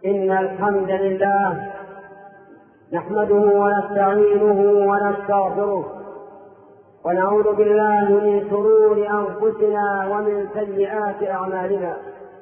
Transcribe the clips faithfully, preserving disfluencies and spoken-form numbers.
إن الحمد لله نحمده ونستعينه ونستغفره ونعوذ بالله من شرور أنفسنا ومن سيئات أعمالنا.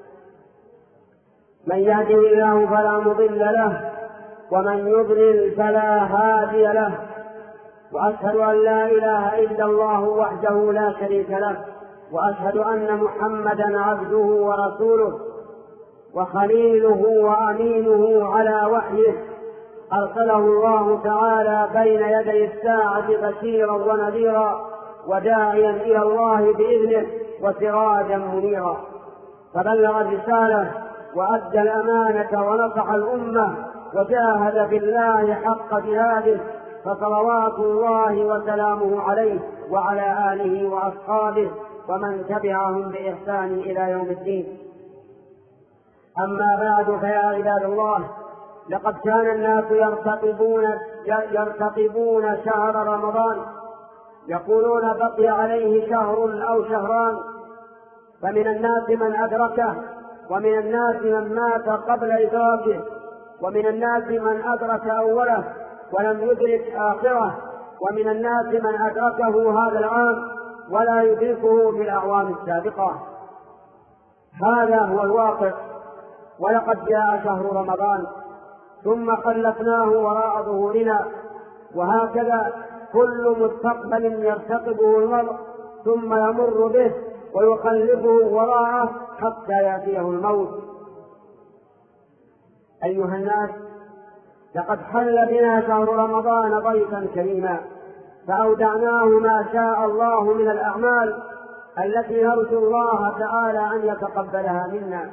من يهده الله فلا مضل له ومن يضلل فلا هادي له، وأشهد أن لا إله إلا الله وحده لا شريك له، وأشهد أن محمدا عبده ورسوله وخليله وأمينه على وحيه، أرسله الله تعالى بين يدي الساعة بشيرا ونذيرا وداعيا إلى الله بإذنه وسراجا منيرا، فبلغ الرسالة وأدى الأمانة ونصح الأمة وجاهد بالله حق جهاده، فصلوات الله وسلامه عليه وعلى آله وأصحابه ومن تبعهم بإحسان إلى يوم الدين. أما بعد، فيا عباد الله، لقد كان الناس يرتقبون يرتقبون شهر رمضان، يقولون بقي عليه شهر أو شهران، فمن الناس من أدركه، ومن الناس من مات قبل إدراكه، ومن الناس من أدرك أوله ولم يدرك آخره، ومن الناس من أدركه هذا العام ولا يدركه في الأعوام السابقة. هذا هو الواقع. ولقد جاء شهر رمضان ثم خلفناه وراء ظهورنا، وهكذا كل مستقبل يرتقبه المرء ثم يمر به ويخلفه وراءه حتى يأتيه الموت. أيها الناس، لقد حل بنا شهر رمضان ضيفا كريما، فأودعناه ما شاء الله من الأعمال التي نرجو الله تعالى أن يتقبلها منا،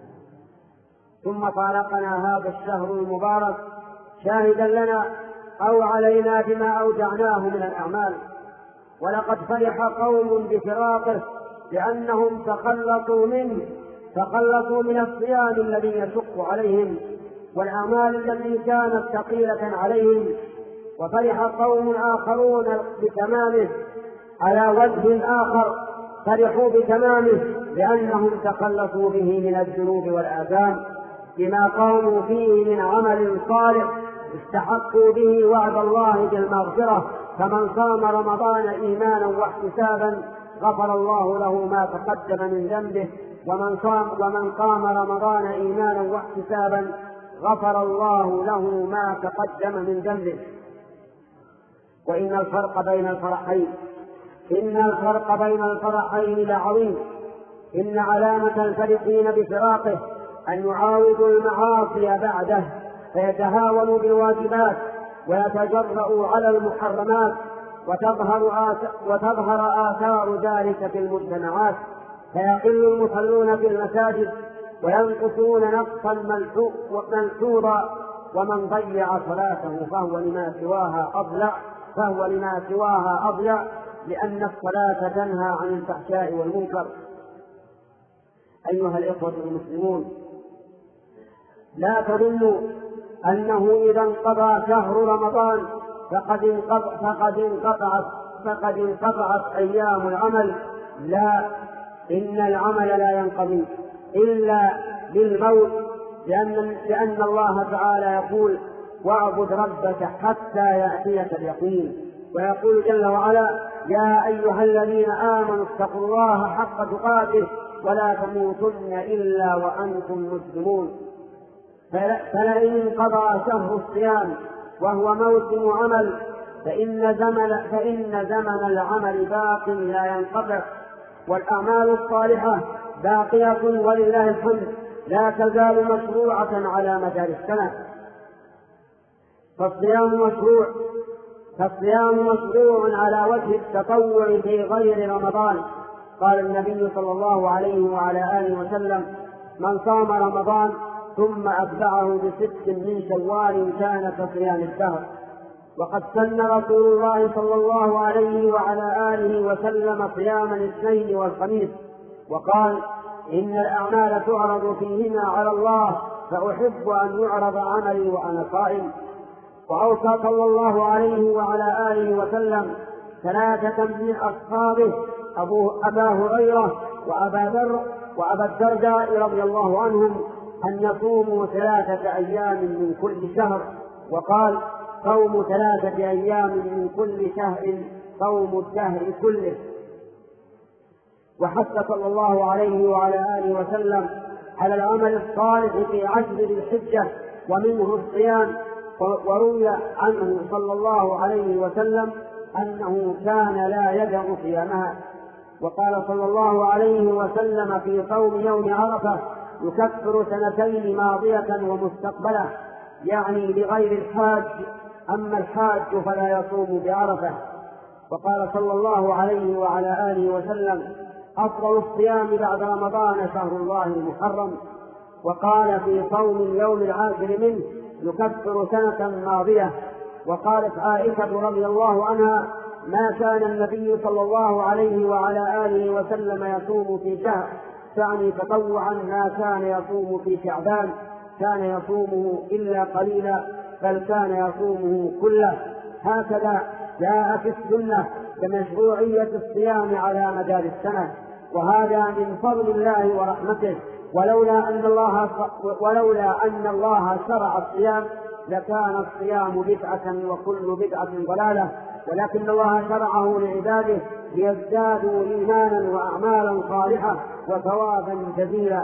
ثم فارقنا هذا الشهر المبارك شاهدا لنا أو علينا بما أودعناه من الأعمال. ولقد فرح قوم بفراقه لأنهم تخلصوا منه، تخلصوا من الصيام الذي يشق عليهم والأعمال التي كانت ثقيلة عليهم، وفرح قوم آخرون بتمامه على وجه آخر، فرحوا بتمامه لأنهم تخلصوا به من الذنوب والآثام بما قاموا فيه من عمل صالح استحقوا به وعد الله بالمغفرة. فمن صام رمضان إيمانا واحتسابا غفر الله له ما تقدم من ذنبه، ومن صام ومن قام رمضان إيمانا واحتسابا غفر الله له ما تقدم من ذنبه. وإن الفرق بين الفرحين إن الفرق بين الفرحين لعظيم. إن علامة الفرحين بفراقه أن يعاودوا المعاصي بعده، فيتهاونوا بالواجبات ويتجرؤوا على المحرمات، وتظهر آثار, وتظهر آثار ذلك في المجتمعات، فيقل المصلون في المساجد وينقصون نقصا ملحوظا، ومن ضيع صلاته فهو لما سواها أضلع فهو لما سواها أضلع لأن الصلاة تنهى عن الفحشاء والمنكر. أيها الإخوة المسلمون، لا تظنوا أنه إذا انقضى شهر رمضان فقد انقطع فقد انقطعت فقد انقطعت أيام العمل. لا، إن العمل لا ينقضي إلا بالموت، لأن, لأن الله تعالى يقول: واعبد ربك حتى يأتيك اليقين. ويقول جل وعلا: يا أيها الذين آمنوا اتقوا الله حق تقاته ولا تموتن إلا وأنتم مسلمون. فلئن انقضى شهر الصيام وهو موسم عمل فإن زمن, فإن زمن العمل باق لا ينقطع، والأعمال الصالحة باقية ولله الحمد لا تزال مشروعة على مدار السنة. فالصيام مشروع فالصيام مشروع على وجه التطوع في غير رمضان. قال النبي صلى الله عليه وعلى آله وسلم: من صام رمضان ثم أتبعه بست من شوال كان كصيام الدهر. وقد سن رسول الله صلى الله عليه وعلى آله وسلم صيام الاثنين والخميس، وقال: إن الأعمال تعرض فيهما على الله، فأحب أن يعرض عملي وأنا صائم. وأوصى صلى الله عليه وعلى آله وسلم ثلاثة من أصحابه: أبا هريرة وأبا ذر وأبا الدرداء رضي الله عنهم، أن يصوموا ثلاثة أيام من كل شهر، وقال صوم ثلاثة أيام من كل شهر صوم الدهر كله. وحث صلى الله عليه وعلى آله وسلم على العمل الصالح في عشر ذي الحجة ومنه الصيام. وروي عنه صلى الله عليه وسلم أنه كان لا يدع صيامها. وقال صلى الله عليه وسلم في صوم يوم عرفة يكفر سنتين ماضية ومستقبلة، يعني لغير الحاج، أما الحاج فلا يصوم بعرفة. وقال صلى الله عليه وعلى آله وسلم أفضل الصيام بعد رمضان شهر الله المحرم. وقال في صوم اليوم العاشر منه يكفر سنة ماضية. وقالت عائشة رضي الله عنها ما كان النبي صلى الله عليه وعلى آله وسلم يصوم في شهر، تعني تطوعا، ما كان يصوم في شعبان، كان يصومه إلا قليلا، بل كان يصومه كله. هكذا جاء في السنة بمشروعية الصيام على مدار السنة، وهذا من فضل الله ورحمته. ولولا أن الله ولولا أن الله شرع الصيام لكان الصيام بدعة وكل بدعة ضلالة، ولكن الله شرعه لعباده ليزدادوا إيمانا وأعمالا صالحة وثوابا جزيلا.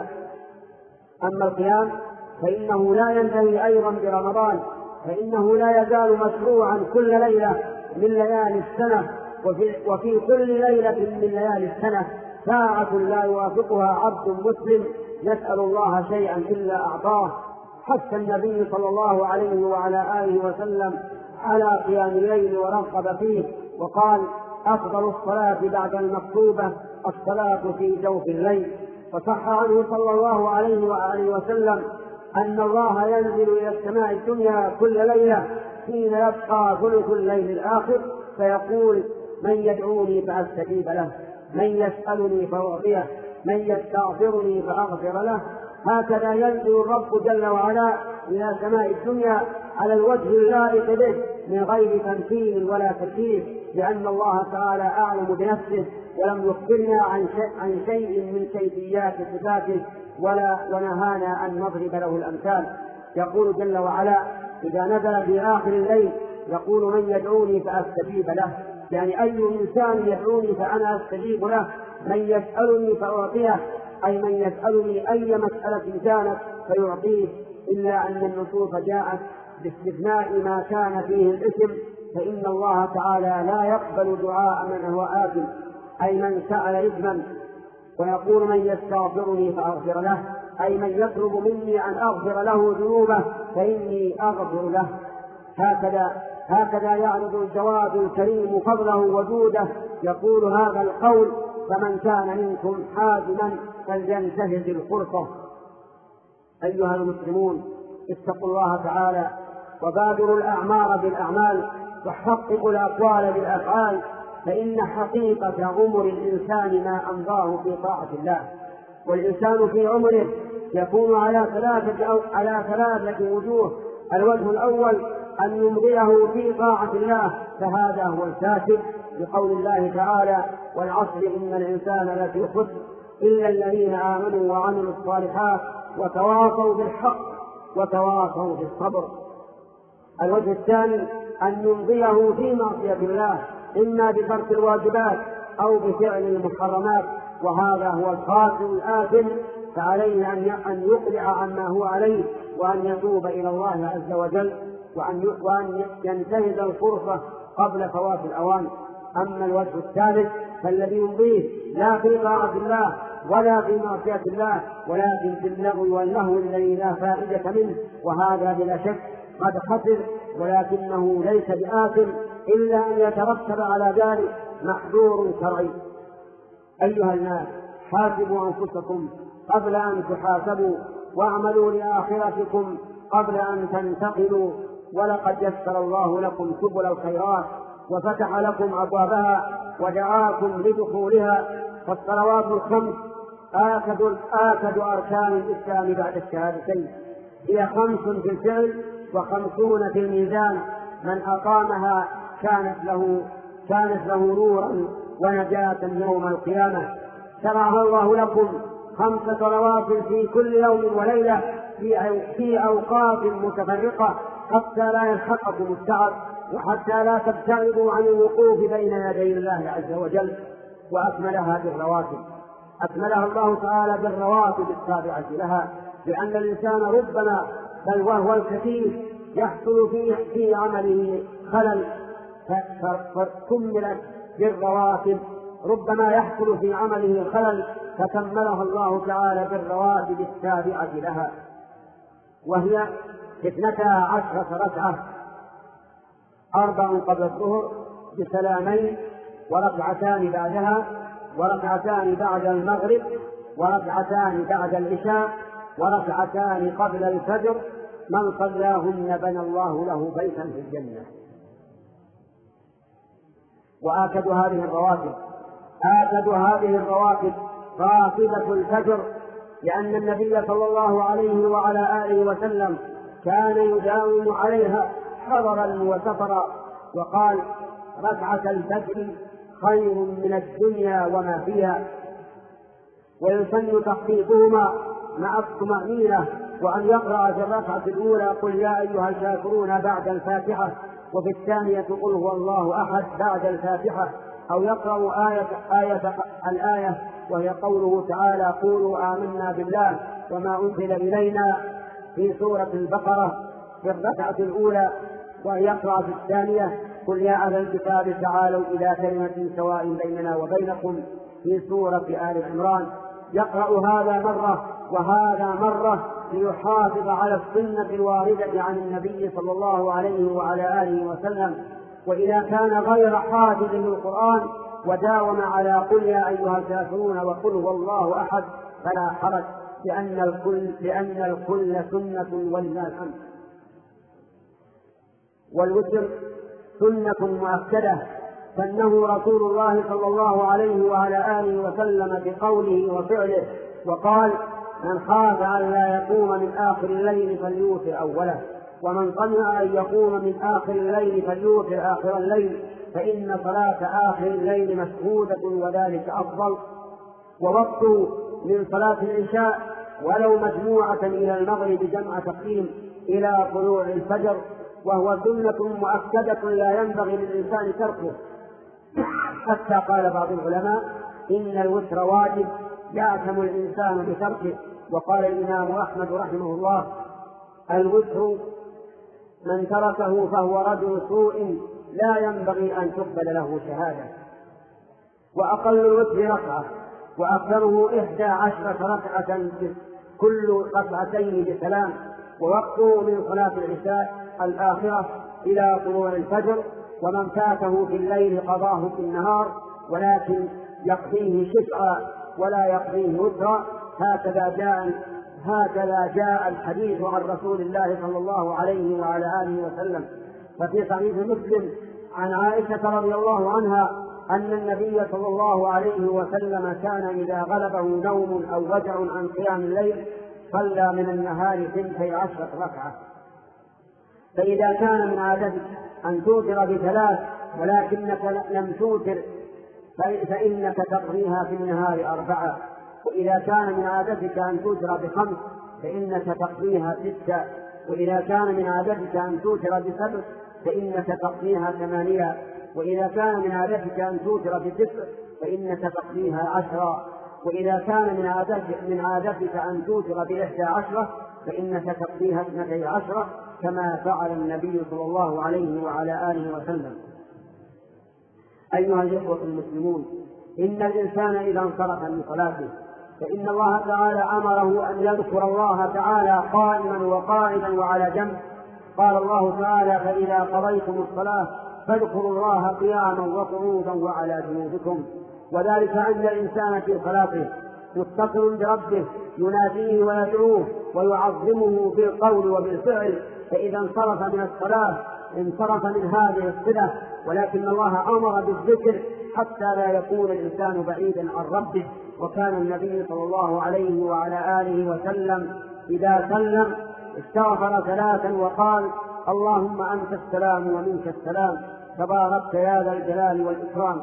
أما القيام فإنه لا ينتهي أيضا برمضان، فإنه لا يزال مشروعا كل ليلة من ليالي السنة، وفي, وفي كل ليلة من ليالي السنة ساعة لا يوافقها عبد مسلم يسأل الله شيئا إلا أعطاه. حتى النبي صلى الله عليه وعلى آله وسلم على قيام الليل ورغب فيه، وقال أفضل الصلاة بعد المكتوبة الصلاة في جوف الليل. وصح عنه صلى الله عليه وآله وسلم أن الله ينزل إلى السماء الدنيا كل ليلة حين يبقى ثلث الليل الآخر فيقول من يدعوني فأستجيب له، من يسألني فأعطيه، من يستغفرني فأغفر له. هكذا ينزل الرب جل وعلا إلى سماء الدنيا على الوجه اللائق به من غير تمثيل ولا تكييف، لأن الله تعالى أعلم بنفسه ولم يخبرنا عن شيء, عن شيء من كيفيات صفاته ولا ونهانا أن نضرب له الأمثال. يقول جل وعلا إذا نزل في آخر الليل يقول من يدعوني فأستجيب له، يعني أي إنسان يدعوني فأنا أستجيب له، من يسألني فأعطيه، أي من يسألني أي مسألة كانت فيعطيه، إلا أن النصوص جاءت باستثناء ما كان فيه الإثم، فإن الله تعالى لا يقبل دعاء من هو آثم، أي من سأل إثما. ويقول من يستغفرني فأغفر له، أي من يطلب مني أن أغفر له ذنوبه فإني أغفر له. هكذا هكذا يعرض الجواد الكريم فضله وجوده. يقول هذا القول فمن كان منكم حازما فلينتهز الفرصة. أيها المسلمون اتقوا الله تعالى وبادروا الأعمار بالأعمال وحققوا الأقوال بالأفعال، فإن حقيقة عمر الإنسان ما أمضاه في طاعة الله. والإنسان في عمره يكون على ثلاثة أو على ثلاثة وجوه. الوجه الأول أن يمضيه في طاعة الله، فهذا هو الكاسب، بقول الله تعالى والعصر إن الإنسان لفي خسر إلا الذين آمنوا وعملوا الصالحات وتواصوا بالحق وتواصوا بالصبر. الوجه الثاني أن يمضيه في معصية الله، إما بترك الواجبات أو بفعل المحرمات، وهذا هو الخاسر الآثم، فعليه أن يقلع عما هو عليه وأن يتوب إلى الله عز وجل وأن ينتهز الفرصة قبل فوات الأوان. أما الوجه الثالث فالذي يمضيه لا في طاعة الله ولا في معصية الله ولكن في اللغو واللهو الذي لا فائدة منه، وهذا بلا شك قد خسر، ولكنه ليس بآثم إلا أن يترتب على ذلك محظور شرعي. أيها الناس حاسبوا أنفسكم قبل أن تحاسبوا، واعملوا لآخرتكم قبل أن تنتقلوا، ولقد يسر الله لكم سبل الخيرات وفتح لكم أبوابها ودعاكم لدخولها. فالصلوات الخمس آكد آكد أركان الإسلام بعد الشهادتين، هي خمس في الفعل وخمسون في الميزان، من أقامها كانت له كانت له نورا ونجاة يوم القيامة. شرعها الله لكم خمس صلوات في كل يوم وليلة في أوقات متفرقة حتى لا يلحقكم التعب وحتى لا تبتعدوا عن الوقوف بين يدي الله عز وجل. وأكملها بالرواتب، أكملها الله تعالى بالرواتب التابعة لها، لأن الإنسان ربما بل وهو الكثير يحصل في في عمله خلل فكملت بالرواتب، ربما يحصل في عمله خلل فكملها الله تعالى بالرواتب التابعة لها، وهي اثنتا عشرة ركعة، أربع قبل الظهر بسلامين، وركعتان بعدها، وركعتان بعد المغرب، وركعتان بعد العشاء، وركعتان قبل الفجر، من صلاهن بنى الله له بيتا في الجنة. وآكد هذه الرواتب آكد هذه الرواتب راتبة الفجر، لأن النبي صلى الله عليه وعلى آله وسلم كان يداوم عليها حضرا وسفرا، وقال: ركعة الفجر خير من الدنيا وما فيها. ويسن تخفيفهما مع الطمأنينة، وأن يقرأ في الركعة الأولى قل يا أيها الكافرون بعد الفاتحة، وفي الثانية قل هو الله أحد بعد الفاتحة، أو يقرأ آية, آية الآية وهي قوله تعالى: قولوا آمنا بالله وما أنزل إلينا في سورة البقرة في الركعة الأولى، ويقرأ في الثانية قل يا أهل الكتاب تعالوا إلى كلمة سواء بيننا وبينكم في سورة آل عمران. يقرأ هذا مرة وهذا مرة ليحافظ على السنة الواردة عن النبي صلى الله عليه وعلى آله وسلم. وإذا كان غير حافظ للقرآن وداوم على قل يا أيها الكافرون وقل هو الله أحد فلا حرج، لأن الكل, لأن الكل سنة ولله الحمد. والوتر سنة مؤكدة سنه رسول الله صلى الله عليه وعلى آله وسلم بقوله وفعله، وقال: من خاف أن لا يقوم من آخر الليل فليوتر أوله، ومن طمع أن يقوم من آخر الليل فليوتر آخر الليل، فإن صلاة آخر الليل مشهودة وذلك أفضل. ووقته من صلاة العشاء ولو مجموعة إلى المغرب جمع تقديم إلى طلوع الفجر، وهو سنة مؤكدة لا ينبغي للإنسان تركه، حتى قال بعض العلماء: إن الوتر واجب يأثم الإنسان بتركه. وقال الإمام أحمد رحمه الله: الوتر من تركه فهو رجل سوء لا ينبغي أن تقبل له شهادة. وأقل الوتر ركعة، وأكثره إحدى عشرة ركعة كل ركعتين بسلام، ووقته من صلاة العشاء الآخرة إلى طلوع الفجر. ومن فاته في الليل قضاه في النهار، ولكن يقضيه شفعا ولا يقضيه وترا، هكذا جاء هكذا جاء الحديث عن رسول الله صلى الله عليه وعلى آله وسلم. ففي صحيح مسلم عن عائشة رضي الله عنها أن النبي صلى الله عليه وسلم كان إذا غلبه نوم أو وجع عن قيام الليل صلى من النهار ثنتي عشرة ركعة. فإذا كان من عادتك أن توتر بثلاث ولكنك لم توتر فإنك تقضيها في النهار أربعة، وإذا كان من عادتك أن توتر بخمس فإنك تقضيها ستة، وإذا كان من عادتك أن توتر بسبع فإنك تقضيها ثمانية، وإذا كان من عادتك أن توتر بتسع فإنك تقضيها عشرة، وإذا كان من عادتك, من عادتك أن توتر بإحدى عشرة فإنك تقضيها اثنتي عشرة، كما فعل النبي صلى الله عليه وعلى آله وسلم. أيها الإخوة المسلمون، إن الإنسان إذا انصرف من صلاته فإن الله تعالى أمره أن يذكر الله تعالى قائما وقاعدا وعلى جنب. قال الله تعالى: فإذا قضيتم الصلاة فاذكروا الله قياما وقعودا وعلى جنوبكم. وذلك أن الإنسان في صلاته متصل بربه يناديه ويدعوه ويعظمه بالقول وبالفعل، فإذا انصرف من الصلاة انصرف من هذه الصلة. ولكن الله أمر بالذكر حتى لا يكون الإنسان بعيدا عن ربه. وكان النبي صلى الله عليه وعلى آله وسلم إذا سلم استغفر ثلاثا وقال: اللهم أنت السلام ومنك السلام تباركت يا ذا الجلال والإكرام.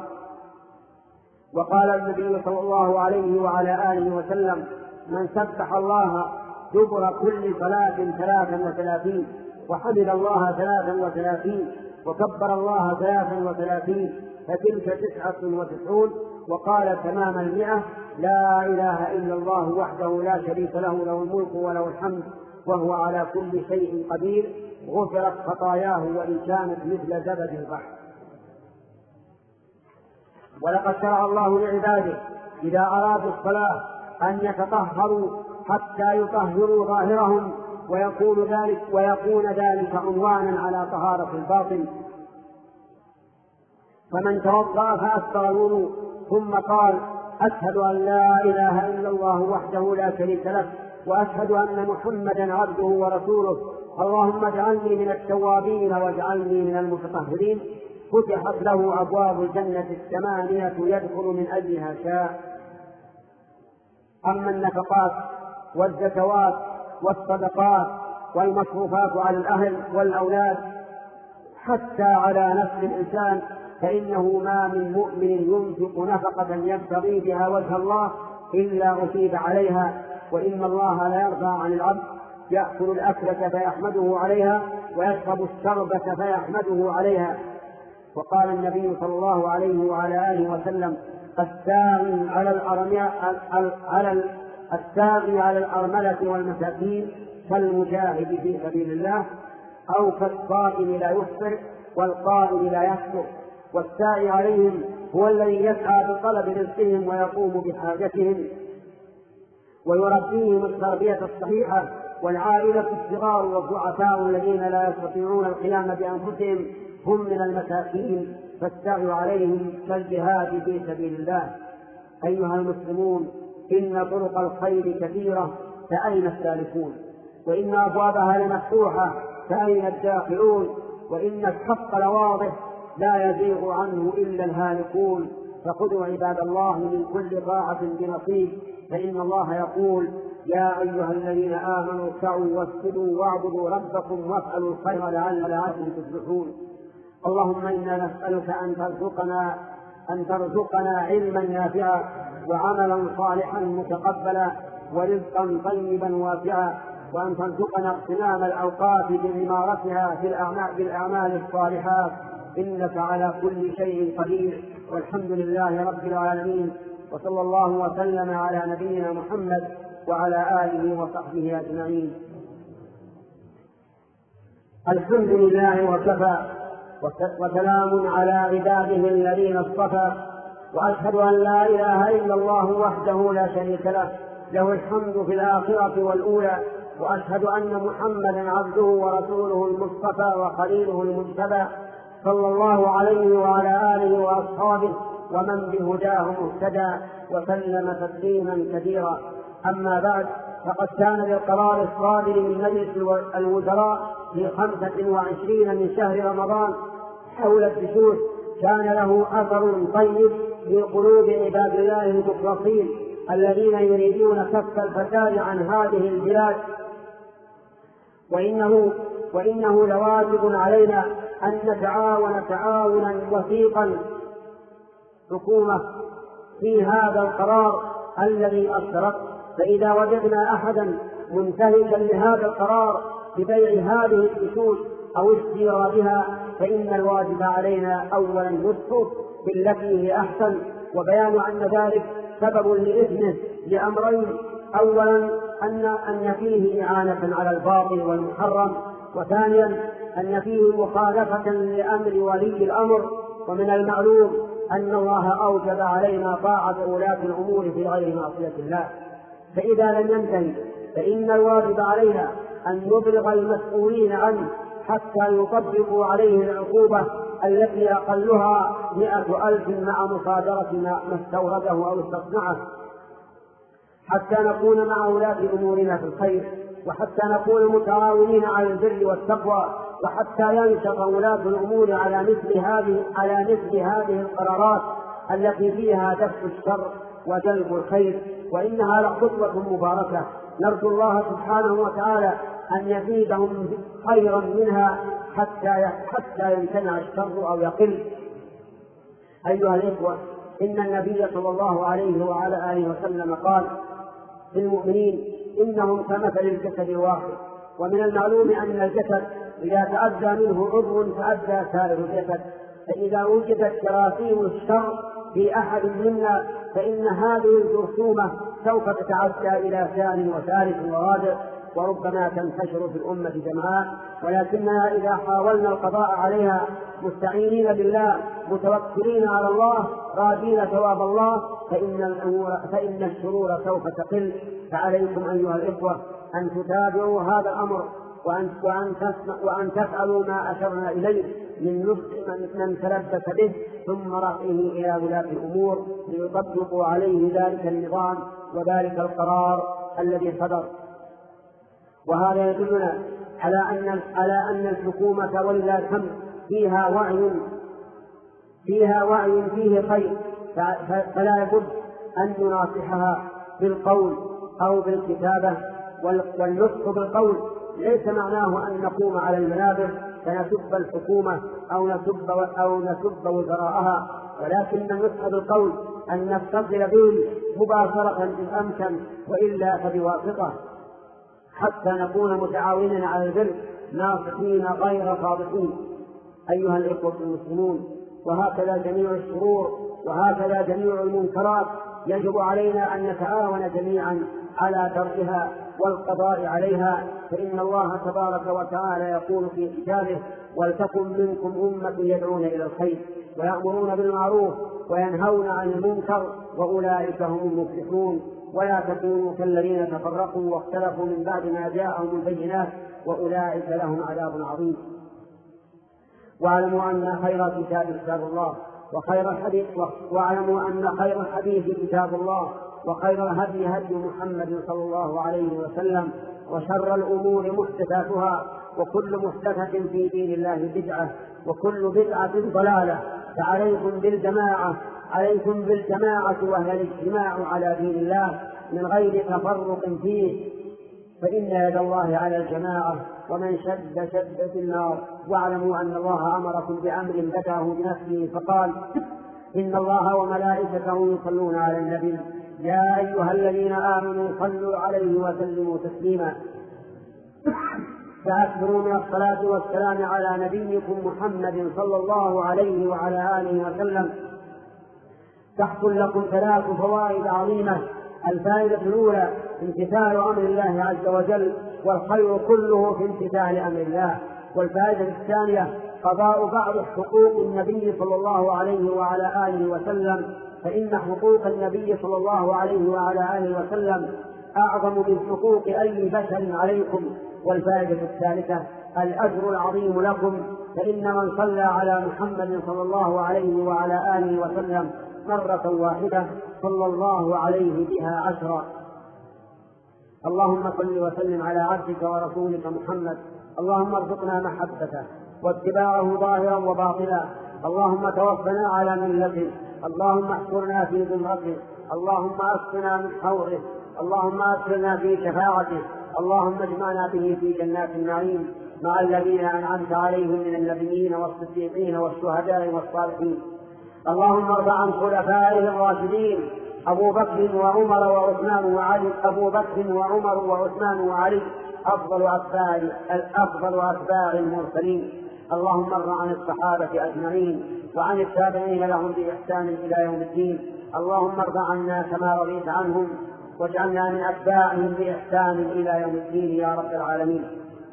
وقال النبي صلى الله عليه وعلى آله وسلم: من سبح الله دبر كل صلاة ثلاثا وثلاثين، وحمد الله ثلاثا وثلاثين، وكبر الله ثلاثا وثلاثين، فتلك تسعة وتسعون. وقال تمام المئة: لا إله إلا الله وحده لا شريك له، له الملك وله الحمد وهو على كل شيء قدير، غفرت خطاياه وإن كانت مثل زبد البحر. ولقد شرع الله لعباده إذا أرادوا الصلاة أن يتطهروا حتى يطهروا ظاهرهم، ويكون ذلك ويكون ذلك عنوانا على طهارة الباطن. فمن توضأ فأسبغ الوضوء ثم قال: أشهد أن لا إله إلا الله وحده لا شريك له، وأشهد أن محمدا عبده ورسوله، اللهم اجعلني من التوابين واجعلني من المتطهرين، فتحت له أبواب الجنة الثمانية يدخل من أجلها شاء. أما النفقات والزكوات والصدقات والمصروفات على الأهل والأولاد حتى على نفس الإنسان، فإنه ما من مؤمن ينفق نفقة يبتغي بها وجه الله إلا أثيب عليها، وإن الله لا يرضى عن العبد يأكل الأكلة فيحمده عليها ويشرب الشربة فيحمده عليها. وقال النبي صلى الله عليه وعلى آله وسلم: الساعي على على الساعي على الأرملة والمساكين كالمجاهد في سبيل الله، أو كالصائم لا يفطر والقائم لا يفطر. والساعي عليهم هو الذي يسعى بطلب رزقهم ويقوم بحاجتهم ويربيهم التربية الصحيحة. والعائلة الصغار والضعفاء الذين لا يستطيعون القيام بأنفسهم هم من المساكين، فالسعي عليهم كالجهاد في سبيل الله. أيها المسلمون، إن طرق الخير كثيرة، فأين السالكون؟ وإن أبوابها لمفتوحة، فأين الداخلون؟ وإن الحق لواضح، لا يزيغ عنه إلا الهالكون. فخذوا عباد الله من كل طاعة بنصيب، فإن الله يقول: يا أيها الذين آمنوا اركعوا واسجدوا واعبدوا ربكم وافعلوا الخير لعلكم تفلحون. اللهم إنا نسألك أن ترزقنا أن ترزقنا علما نافعا وعملا صالحا متقبلا ورزقا طيبا واسعا، وأن ترزقنا اغتنام الأوقات بعمارتها في الأعمال بالأعمال الصالحات، إنك على كل شيء قدير. والحمد لله رب العالمين، وصلى الله وسلم على نبينا محمد وعلى آله وصحبه أجمعين. الحمد لله وكفى، وسلام على عباده الذين اصطفى، وأشهد أن لا إله إلا الله وحده لا شريك له، له الحمد في الآخرة والأولى، وأشهد أن محمدا عبده ورسوله المصطفى وخليله المجتبى، صلى الله عليه وعلى آله وأصحابه ومن بهداه مهتدى، وسلم تسليما كثيرا. أما بعد، فقد كان للقرار الصادر من مجلس الوزراء في خمسة وعشرين من شهر رمضان حول الدشوش كان له أثر طيب في قلوب عباد الله المخلصين الذين يريدون كف الفساد عن هذه البلاد، وإنه, وإنه لواجب علينا أن نتعاون تعاونا وثيقا حكومة في هذا القرار الذي أصدرت. فإذا وجدنا أحدا منتهكا لهذا القرار ببيع هذه الدشوش أو استيرادها، فإن الواجب علينا أولا نصحه بالتي هي أحسن، وبيان أن ذلك سبب لإثمه لأمرين: أولا أن أن فيه إعانة على الباطل والمحرم، وثانيا أن فيه مخالفة لأمر ولي الأمر. ومن المعلوم أن الله أوجب علينا طاعة ولاة الأمور في غير معصية الله، فإذا لم ينتهي فإن الواجب علينا أن نبلغ المسؤولين عنه حتى يطبقوا عليه العقوبة التي أقلها مئة ألف مع مصادرة ما استورده أو استصنعه، حتى نكون مع ولاة أمورنا في الخير، وحتى نكون متعاونين على البر والتقوى، وحتى ينشط ولاة الأمور على مثل هذه على مثل هذه القرارات التي فيها دفع الشر وجلب الخير، وإنها لخطوة مباركة نرجو الله سبحانه وتعالى أن يزيدهم خيرا منها حتى حتى يمتنع الشر أو يقل. أيها الإخوة، إن النبي صلى الله عليه وعلى آله وسلم قال في المؤمنين: إنهم كمثل الجسد الواحد. ومن المعلوم أن الجسد إذا تعدى منه عضو تعدى سائر الجسد، فإذا وجدت جراثيم الشر في أحد منا فإن هذه الجرثومة سوف تتعدى إلى ثاني وثالث ورابع، وربما تنتشر في الأمة جمعاء. ولكننا إذا حاولنا القضاء عليها مستعينين بالله متوكلين على الله راجين ثواب الله فإن الأمور فإن الشرور سوف تقل. فعليكم أيها الإخوة أن تتابعوا هذا الأمر، وأن, وأن, وأن تفعلوا ما أشرنا إليه من نصح من تلبس به ثم رفعه إلى ولاة الأمور ليطبقوا عليه ذلك النظام وذلك القرار الذي صدر. وهذا يدلنا على أن على أن الحكومة ولله الحمد فيها وعي فيها وعي فيه خير، فلا يبد أن نناصحها بالقول أو بالكتابة. والنصح بالقول ليس معناه أن نقوم على المنابر فنسب الحكومة أو نسب أو نسب وزراءها، ولكن النصح بالقول أن نتصل بهم مباشرة إن أمكن، وإلا فبواسطة، حتى نكون متعاونين على البر ناصحين غير صادقين. أيها الإخوة المسلمون، وهكذا جميع الشرور وهكذا جميع المنكرات يجب علينا أن نتعاون جميعا على درئها والقضاء عليها، فإن الله تبارك وتعالى يقول في كتابه: ولتكن منكم أمة يدعون إلى الخير ويأمرون بالمعروف وينهون عن المنكر وأولئك هم المفلحون. ولا تكونوا كالذين تفرقوا واختلفوا من بعد ما جاءهم البينات وأولئك لهم عذاب عظيم. واعلموا أن خير كتاب كتاب الله وخير الحديث واعلموا أن خير الحديث كتاب الله وخير الهدي هدي محمد صلى الله عليه وسلم، وشر الأمور محدثاتها وكل محدثة في دين الله بدعة وكل بدعة ضلالة. فعليكم بالجماعة عليكم بالجماعة وهي الاجتماع على دين الله من غير تفرق فيه، فإن يد الله على الجماعة ومن شد شد في النار. واعلموا أن الله أمركم بأمر بدأه بنفسه فقال: إن الله وملائكته يصلون على النبي يا أيها الذين آمنوا صلوا عليه وسلموا تسليما. فأكثروا من الصلاة والسلام على نبيكم محمد صلى الله عليه وعلى آله وسلم. تحصل لكم ثلاث فوائد عظيمة: الفائدة الأولى امتثال أمر الله عز وجل والخير كله في امتثال أمر الله. والفائدة الثانية قضاء بعض حقوق النبي صلى الله عليه وعلى آله وسلم، فإن حقوق النبي صلى الله عليه وعلى آله وسلم أعظم من حقوق أي بشر عليكم. والفائدة الثالثة الأجر العظيم لكم، فإن من صلى على محمد صلى الله عليه وعلى آله وسلم مرة واحدة صلى الله عليه بها عشرا. اللهم صل وسلم على عبدك ورسولك محمد. اللهم ارزقنا محبته واتباعه ظاهرا وباطنا. اللهم توفنا على ملته. اللهم احشرنا في زمرته. اللهم اسقنا من حوضه. اللهم ادخلنا في شفاعته. اللهم اجمعنا به في جنات النعيم مع الذين أنعمت عليهم من النبيين والصديقين والشهداء والصالحين. اللهم ارض عن خلفائه الراشدين أبو بكر وعمر وعثمان وعلي أبو بكر وعمر وعثمان وعلي أفضل أتباع الأفضل أتباع المرسلين. اللهم ارض عن الصحابة أجمعين وعن التابعين لهم بإحسان إلى يوم الدين. اللهم ارض عنا كما رضيت عنهم واجعلنا من أتباعهم بإحسان إلى يوم الدين يا رب العالمين.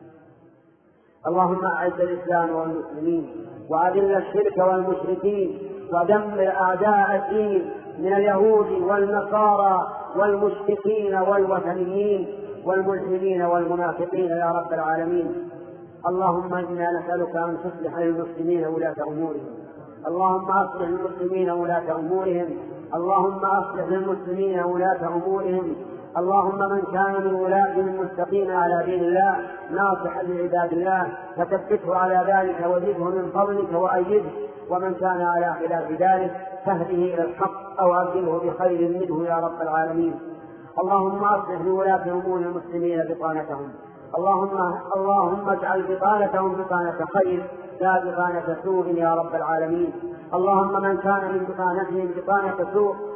اللهم أعز الإسلام والمسلمين وأذل الشرك والمشركين ودمر أعداء الدين من اليهود والنصارى والمشركين والوثنيين والملحدين والمنافقين يا رب العالمين. اللهم إنا نسألك أن تصلح للمسلمين ولاة أمورهم. اللهم أصلح للمسلمين ولاة أمورهم. اللهم أصلح للمسلمين ولاة أمورهم. اللهم من كان من ولاة المستقيم على دين الله ناصحا لعباد الله فثبته على ذلك وزده من فضلك وأيده، ومن كان على خلاف ذلك فاهده إلى الحق أو أبدله بخير منه يا رب العالمين. اللهم أصلح لولاة أمور المسلمين بطانتهم. اللهم اللهم اجعل بطانتهم بطانة خير لا بطانة سوء يا رب العالمين. اللهم من كان من بطانتهم بطانة سوء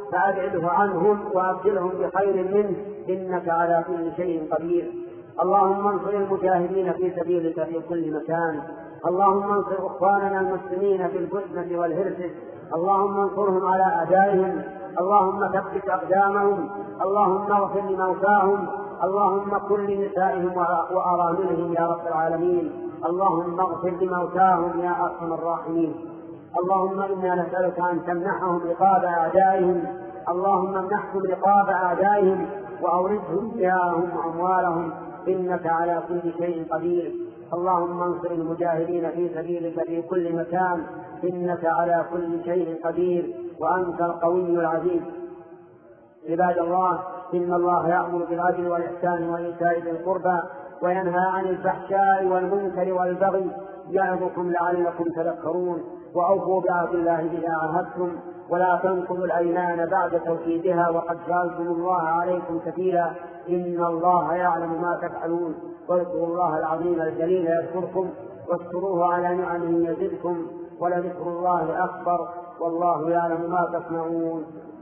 فأبعده عنهم وأبدلهم بخير منه إنك على كل شيء قدير. اللهم انصر المجاهدين في سبيلك في كل مكان. اللهم انصر إخواننا المسلمين في البوسنة والهرسك. اللهم انصرهم على أعدائهم. اللهم ثبت أقدامهم. اللهم اغفر لموتاهم. اللهم كن لنسائهم وأراملهم يا رب العالمين. اللهم اغفر لموتاهم يا أرحم الراحمين. اللهم إنا نسألك أن تمنحهم رقاب أعدائهم. اللهم امنحهم رقاب أعدائهم وأوردهم ديارهم وأموالهم إنك على كل شيء قدير. اللهم انصر المجاهدين في سبيلك في كل مكان إنك على كل شيء قدير وأنت القوي العزيز. عباد الله، إن الله يأمر بالعدل والإحسان وإيتاء ذي القربى وينهى عن الفحشاء والمنكر والبغي يعظكم لعلكم تذكرون. وأوفوا بعهد الله إذا عاهدتم ولا تنقضوا الأيمان بعد توكيدها وقد جعلتم الله عليكم كفيلا إن الله يعلم ما تفعلون. واذكروا الله العظيم الجليل يذكركم واشكروه على نعمه يزدكم ولذكر الله أكبر والله يعلم ما تصنعون.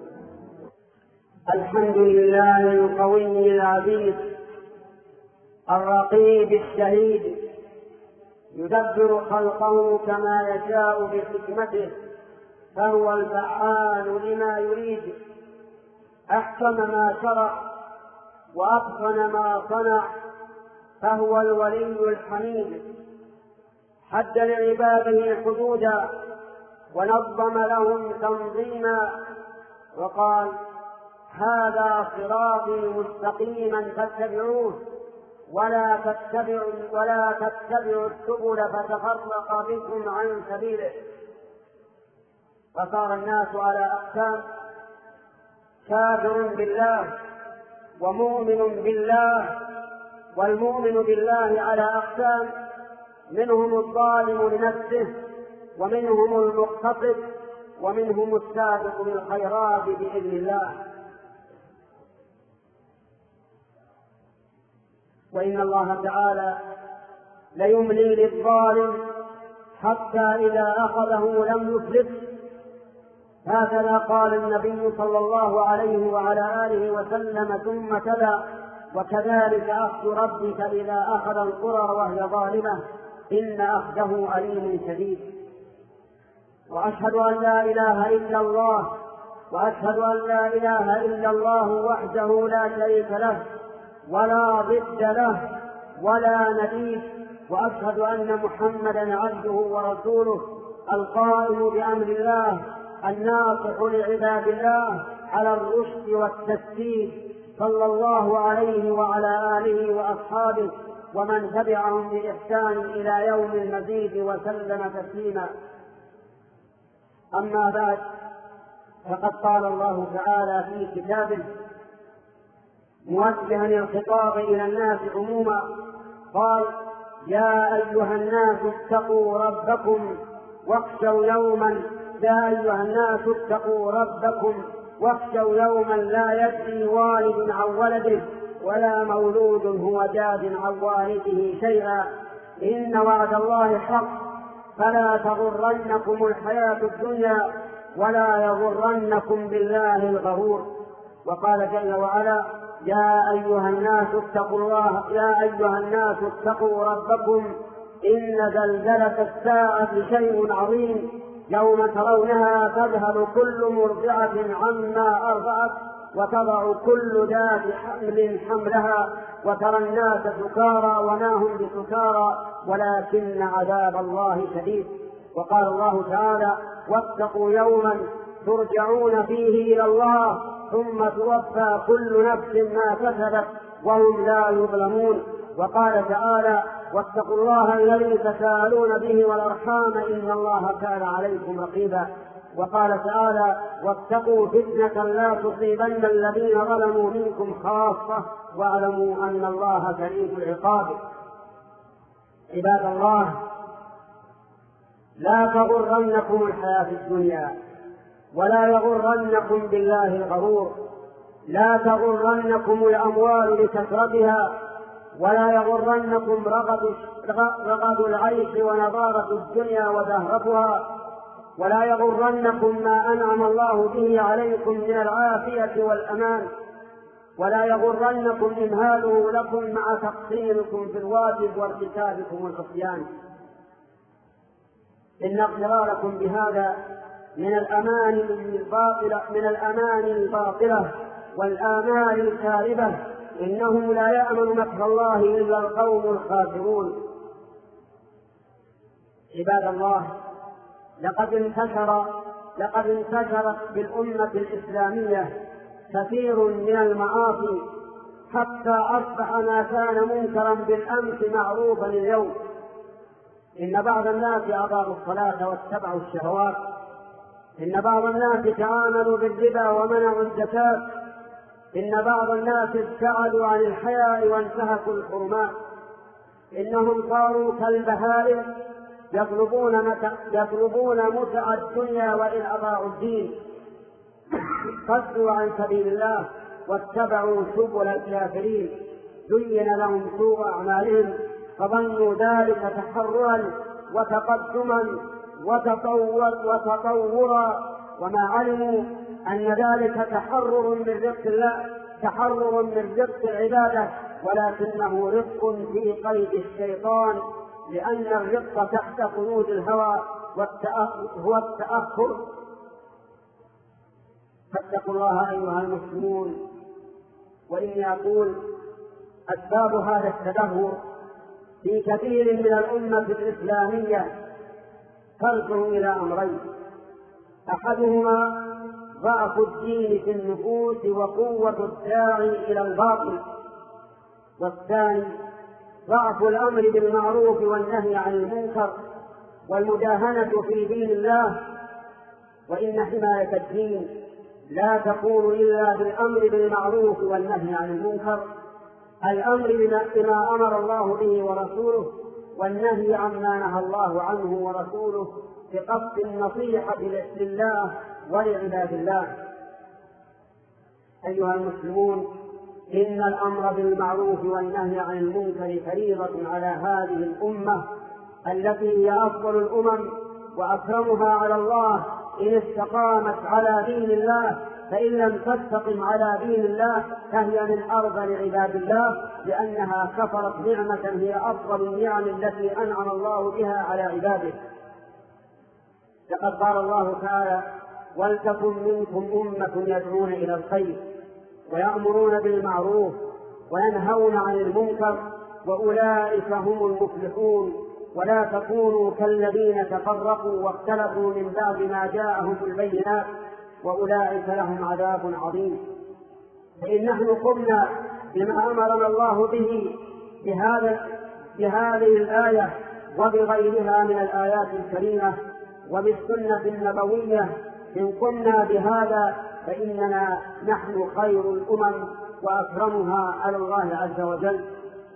الحمد لله القوي العزيز الرقيب الشهيد يدبر خلقه كما يشاء بحكمته فهو الفعال لما يريد. أحكم ما شرع وأتقن ما صنع فهو الولي الحميد. حد لعباده حدودا ونظم لهم تنظيما وقال هذا صراطي مستقيما فاتبعوه ولا تتبعوا ولا تتبعوا السبل فتفرق بكم عن سبيله. فصار الناس على أقسام: كافر بالله ومؤمن بالله. والمؤمن بالله على أقسام: منهم الظالم لنفسه ومنهم المقتصد ومنهم السابق بالخيرات بإذن الله. وإن الله تعالى ليملي للظالم حتى إذا أخذه لم يفلته. هكذا قال النبي صلى الله عليه وعلى آله وسلم ثم تلا: وكذلك أخذ ربك إذا أخذ القرى وهي ظالمة إن أخذه أليم شديد. وأشهد أن لا إله إلا الله وأشهد أن لا إله إلا الله وحده لا شريك له ولا ضد له ولا نبي. وأشهد أن محمدا عبده ورسوله القائم بأمر الله الناصح لعباد الله على الرشد والتسديد صلى الله عليه وعلى آله وأصحابه ومن تبعهم بإحسان إلى يوم المزيد وسلم تسليما. أما بعد، فقد قال الله تعالى في كتابه موجها الخطاب إلى الناس عموما قال: يا أيها الناس اتقوا ربكم واخشوا يوما يا أيها الناس اتقوا ربكم واخشوا يوما لا يجزي والد عن ولده ولا مولود هو جاز عن والده شيئا إن وعد الله حق فلا تغرنكم الحياة الدنيا ولا يغرنكم بالله الغرور. وقال جل وعلا: يا أيها الناس اتقوا الله يا أيها الناس اتقوا ربكم إن زلزلة الساعة شيء عظيم يوم ترونها تذهل كل مرضعة عما أرضعت وتضع كل ذات حمل حملها وترى الناس سكارى وما هم بسكارى ولكن عذاب الله شديد. وقال الله تعالى: واتقوا يوما ترجعون فيه إلى الله ثم توفى كل نفس ما كسبت وهم لا يظلمون. وقال تعالى: واتقوا الله الذي تساءلون به والأرحام إن الله كان عليكم رقيبا. وقال تعالى: واتقوا فتنة لا تصيبن الذين ظلموا منكم خاصة واعلموا أن الله شديد العقاب. عباد الله، لا تغرنكم الحياة الدنيا ولا يغرنكم بالله الغرور. لا تغرنكم الأموال لكثرتها ولا يغرنكم رغد, رغد العيش ونضارة الدنيا وزهرتها ولا يغرنكم ما أنعم الله به عليكم من العافية والأمان، ولا يغرنكم إمهاله لكم مع تقصيركم في الواجب وارتكابكم العصيان. إن اغتراركم بهذا من الأمان الباطلة من الأمان الباطلة والآمال الكاذبة، إنه لا يأمن مكر الله إلا القوم الخاسرون. عباد الله، لقد انتشر لقد انتشرت بالأمة الإسلامية كثير من المعاصي حتى أصبح ما كان منكرا بالأمس معروفا اليوم. إن بعض الناس أضاعوا الصلاة واتبعوا الشهوات، إن بعض الناس تعاملوا بالربا ومنعوا الزكاة، إن بعض الناس ابتعدوا عن الحياء وانتهكوا الحرمات، إنهم صاروا كالبهائم يطلبون متع, يطلبون متع الدنيا وإن أضاعوا الدين، صدوا عن سبيل الله واتبعوا سبل الكافرين، زين لهم سوء أعمالهم فظنوا ذلك تحررا وتقدما وتطور وتطورا، وما علموا أن ذلك تحرر من رزق الله تحرر من رزق العبادة، ولكنه رزق في قيد الشيطان، لأن الرزق تحت قيود الهوى هو التأخر. فاتقوا الله أيها المسلمون. وإني أقول أسباب هذا التدهور في كثير من الأمة الإسلامية ترجع إلى أمرين: أحدهما ضعف الدين في النفوس وقوة الداعي إلى الباطل، والثاني ضعف الأمر بالمعروف والنهي عن المنكر والمداهنة في دين الله. وإن حماية الدين لا تكون إلا بالأمر بالمعروف والنهي عن المنكر، الأمر بما أمر الله به ورسوله، والنهي عما نهى الله عنه ورسوله بقصد النصيحة لله ولعباد الله. أيها المسلمون، إن الأمر بالمعروف والنهي عن المنكر فريضة على هذه الأمة التي هي أفضل الأمم وأكرمها على الله إن استقامت على دين الله، فإن لم تستقم على دين الله فهي من أرذل عباد الله، لأنها كفرت نعمة هي أفضل النعم التي أنعم الله بها على عباده. لقد قال الله تعالى: ولتكن منكم أمة يدعون إلى الخير ويأمرون بالمعروف وينهون عن المنكر وأولئك هم المفلحون، ولا تكونوا كالذين تفرقوا واختلفوا من بعد ما جاءهم البينات وأولئك لهم عذاب عظيم. فإن نحن قمنا بما أمرنا الله به بهذا بهذه الآية وبغيرها من الآيات الكريمة وبالسنة النبوية، إن قمنا بهذا فإننا نحن خير الأمم وأكرمها على الله عز وجل.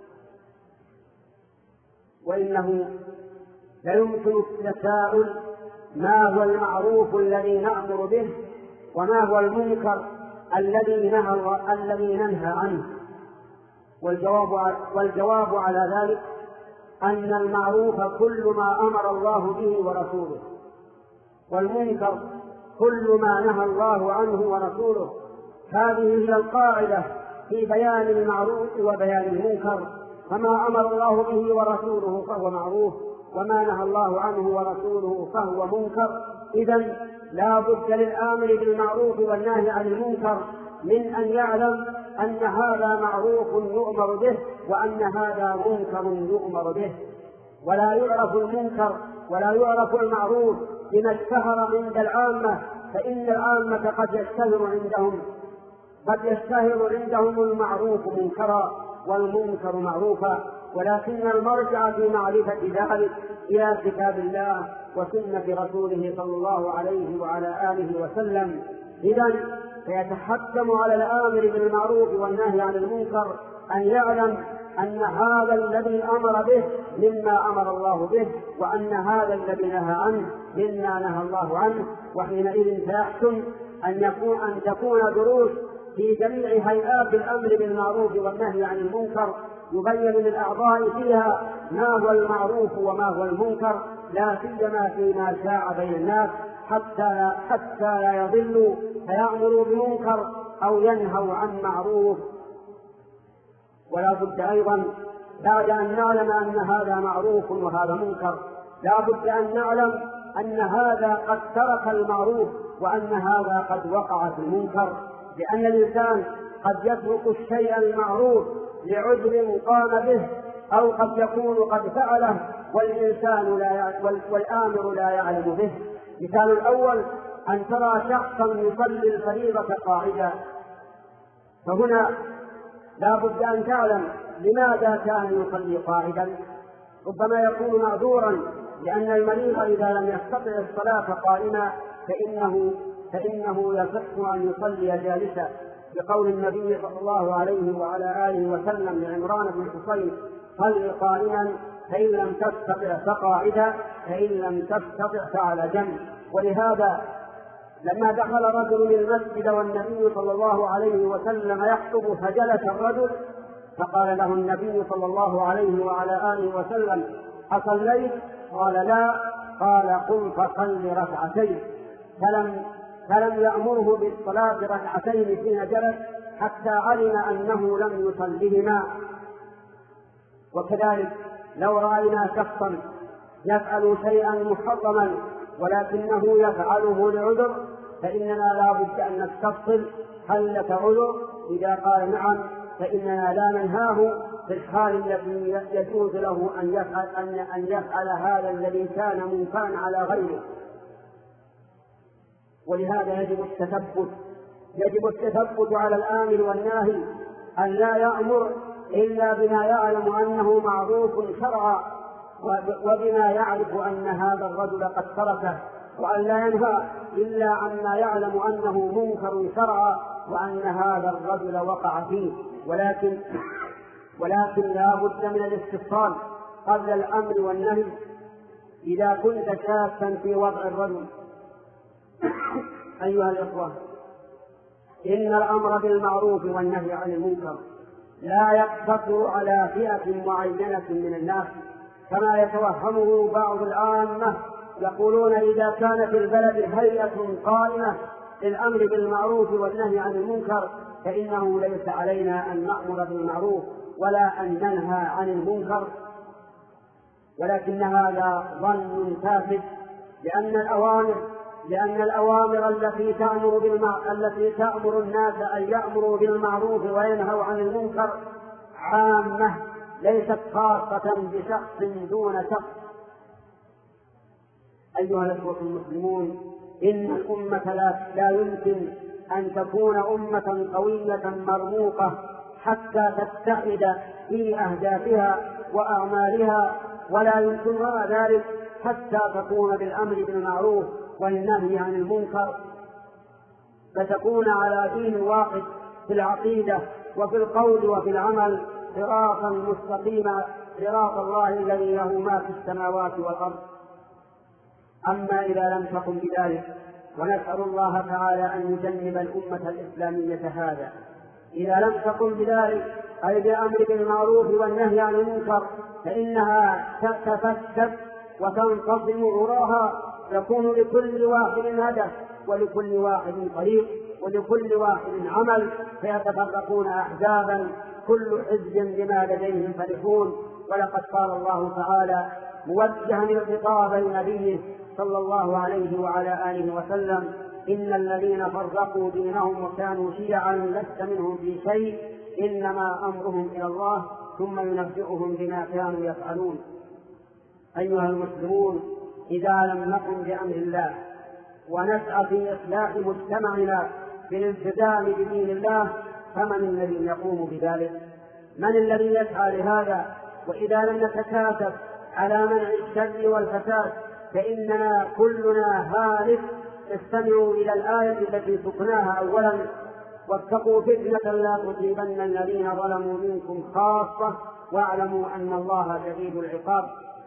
وإنه لا يمكن التساؤل: ما هو المعروف الذي نأمر به؟ وما هو المنكر الذي نهى الذي ننهى عنه؟ والجواب والجواب على ذلك أن المعروف كل ما أمر الله به ورسوله، والمنكر كل ما نهى الله عنه ورسوله. هذه هي القاعدة في بيان المعروف وبيان المنكر، فما أمر الله به ورسوله فهو معروف، وما نهى الله عنه ورسوله فهو منكر. إذن لا بد للآمر بالمعروف والنهي عن المنكر من أن يعلم أن هذا معروف يؤمر به وأن هذا منكر يؤمر به. ولا يعرف المنكر ولا يعرف المعروف بما اشتهر عند العامة، فإن العامة قد يشتهر عندهم قد يشتهر عندهم المعروف منكرا والمنكر معروفا، ولكن المرجع في معرفة ذلك إلى كتاب الله وسنة رسوله صلى الله عليه وعلى آله وسلم. إذن فيتحتم على الآمر بالمعروف والنهي عن المنكر أن يعلم أن هذا الذي أمر به مما أمر الله به، وأن هذا الذي نهى عنه مما نهى الله عنه. وحينئذ سيحسن أن يكون أن تكون دروس في جميع هيئات الأمر بالمعروف والنهي عن المنكر يبين للأعضاء فيها ما هو المعروف وما هو المنكر، لا سيما فيما شاع بين الناس، حتى حتى لا يضلوا فيأمروا بمنكر أو ينهوا عن معروف. ولا بد أيضا بعد أن نعلم أن هذا معروف وهذا منكر لا بد أن نعلم أن هذا قد ترك المعروف وأن هذا قد وقع في المنكر، لأن الإنسان قد يترك الشيء المعروف لعذر قام به، أو قد يكون قد فعله والإنسان لا والآمر لا يعلم به. مثال الأول أن ترى شخصا يصلي الفريضة قاعدا، فهنا لا بد أن تعلم لماذا كان يصلي قاعدا. ربما يكون معذورا لأن المريض إذا لم يستطع الصلاة قائما فإنه فإنه يصح أن يصلي جالسا، بقول النبي صلى الله عليه وعلى آله وسلم لعمران بن حصين: صل قائما فإن لم تستطع فقاعدا فإن لم تستطع فعلى جنب. ولهذا لما دخل رجل المسجد والنبي صلى الله عليه وسلم يخطب فجلس الرجل، فقال له النبي صلى الله عليه وعلى آله وسلم: أصليت؟ قال: لا. قال: قم فصل ركعتين. فلم فلم يأمره بالصلاة ركعتين حين جلس حتى علم أنه لم يصلهما. وكذلك لو رأينا شخصا يفعل شيئا محرما ولكنه يفعله لعذر فإننا لا بد أن نستفصل: هل لك عذر؟ إذا قال نعم فإننا لا ننهاه في الحال الذي يجوز له أن يفعل, أن, أن يفعل هذا الذي كان منكرا على غيره. ولهذا يجب التثبت يجب التثبت على الآمر والناهي، أن لا يأمر إلا بما يعلم أنه معروف شرعا وبما يعرف أن هذا الرجل قد تركه، وأن لا ينهى إلا عما يعلم أنه منكر شرعا وأن هذا الرجل وقع فيه. ولكن ولكن لا بد من الاستفصال قبل الأمر والنهي. إذا كنت شاكا في وضع الرجل أيها الإخوة، إن الأمر بالمعروف والنهي عن المنكر لا يقتصر على فئة معينة من الناس كما يتوهمه بعض العامة، يقولون إذا كانت البلد هيئة قائمة للأمر بالمعروف والنهي عن المنكر فإنه ليس علينا أن نأمر بالمعروف ولا أن ننهى عن المنكر. ولكن هذا ظن فاسد، لأن الأوامر لأن الأوامر التي تأمر بالمع... التي تأمر الناس أن يأمروا بالمعروف وينهوا عن المنكر عامة، ليست خاصة بشخص دون شخص. أيها الأخوة المسلمون، إن الأمة لا, لا يمكن أن تكون أمة قوية مرموقة حتى تتحد في أهدافها وأعمالها، ولا يمكنها ذلك حتى تكون بالأمر بالمعروف والنهي عن المنكر، فتكون على دين واحد في العقيدة وفي القول وفي العمل صراطا مستقيما، صراط الله الذي له ما في السماوات والأرض. أما إذا لم تقم بذلك، ونسأل الله تعالى أن يجنب الأمة الإسلامية هذا، إذا لم تقم بذلك أي بأمر بالمعروف والنهي عن المنكر فإنها تتفسد وتنقسم عراها، يكون لكل واحد هدف ولكل واحد طريق ولكل واحد عمل، فيتفرقون أحزابا كل حزب بما لديهم فرحون. ولقد قال الله تعالى موجها الخطاب لنبيه صلى الله عليه وعلى آله وسلم: إن الذين فرقوا دينهم وكانوا شيعا لست منهم في شيء إنما أمرهم إلى الله ثم ينبئهم بما كانوا يفعلون. أيها المسلمون، إذا لم نقم بأمر الله ونسعى في إصلاح مجتمعنا بالالتزام بدين الله فمن الذي يقوم بذلك؟ من الذي يسعى لهذا؟ وإذا لم نتكاتف على منع الشر والفساد فإننا كلنا هالك. استمعوا إلى الآية التي سقناها أولا: واتقوا فتنة لا تصيبن الذين ظلموا منكم خاصة واعلموا أن الله شديد العقاب.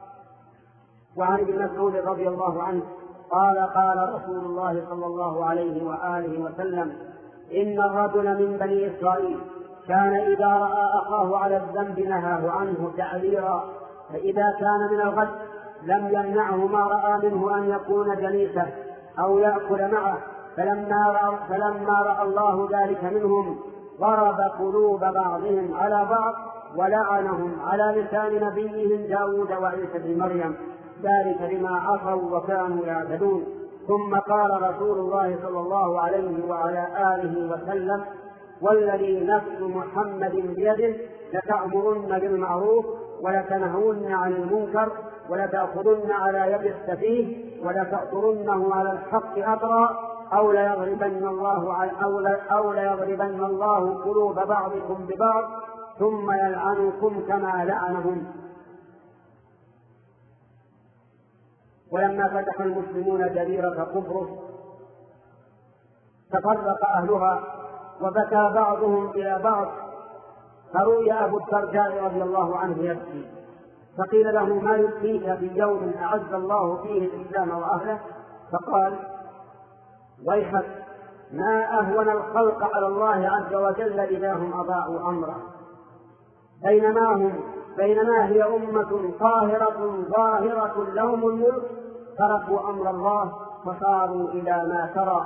وعن ابن مسعود رضي الله عنه قال: قال رسول الله صلى الله عليه وآله وسلم: إن الرجل من بني إسرائيل كان إذا رأى أخاه على الذنب نهاه عنه تعذيرا، فإذا كان من الغد لم يمنعه ما رأى منه أن يكون جليسه، أو يأكل معه، فلما رأى, فلما رأى الله ذلك منهم ضرب قلوب بعضهم على بعض ولعنهم على لسان نبيهم داود وعيسى بن مريم، ذلك بما عصوا وكانوا يعتدون. ثم قال رسول الله صلى الله عليه وعلى آله وسلم: والذي نفس محمد بيده لتأمرن بالمعروف ولتنهون عن المنكر ولتأخذن على يد السفيه ولتأطرنه على الحق أطرا أو ليضربن الله أو ليضربن الله قلوب بعضكم ببعض ثم يلعنكم كما لعنهم. ولما فتح المسلمون جزيرة قبرص تفرق أهلها وبكى بعضهم إلى بعض، فروي أبو الدرداء رضي الله عنه يبكي، فقيل له: ما يبكيك في يوم أعز الله فيه الإسلام وأهله؟ فقال: ويحك، ما أهون الخلق على الله عز وجل إذا هم أضاعوا أمره، بينما هم بينما هي أمة طاهرة ظاهرة لهم الملك تركوا أمر الله فصاروا إلى ما ترى.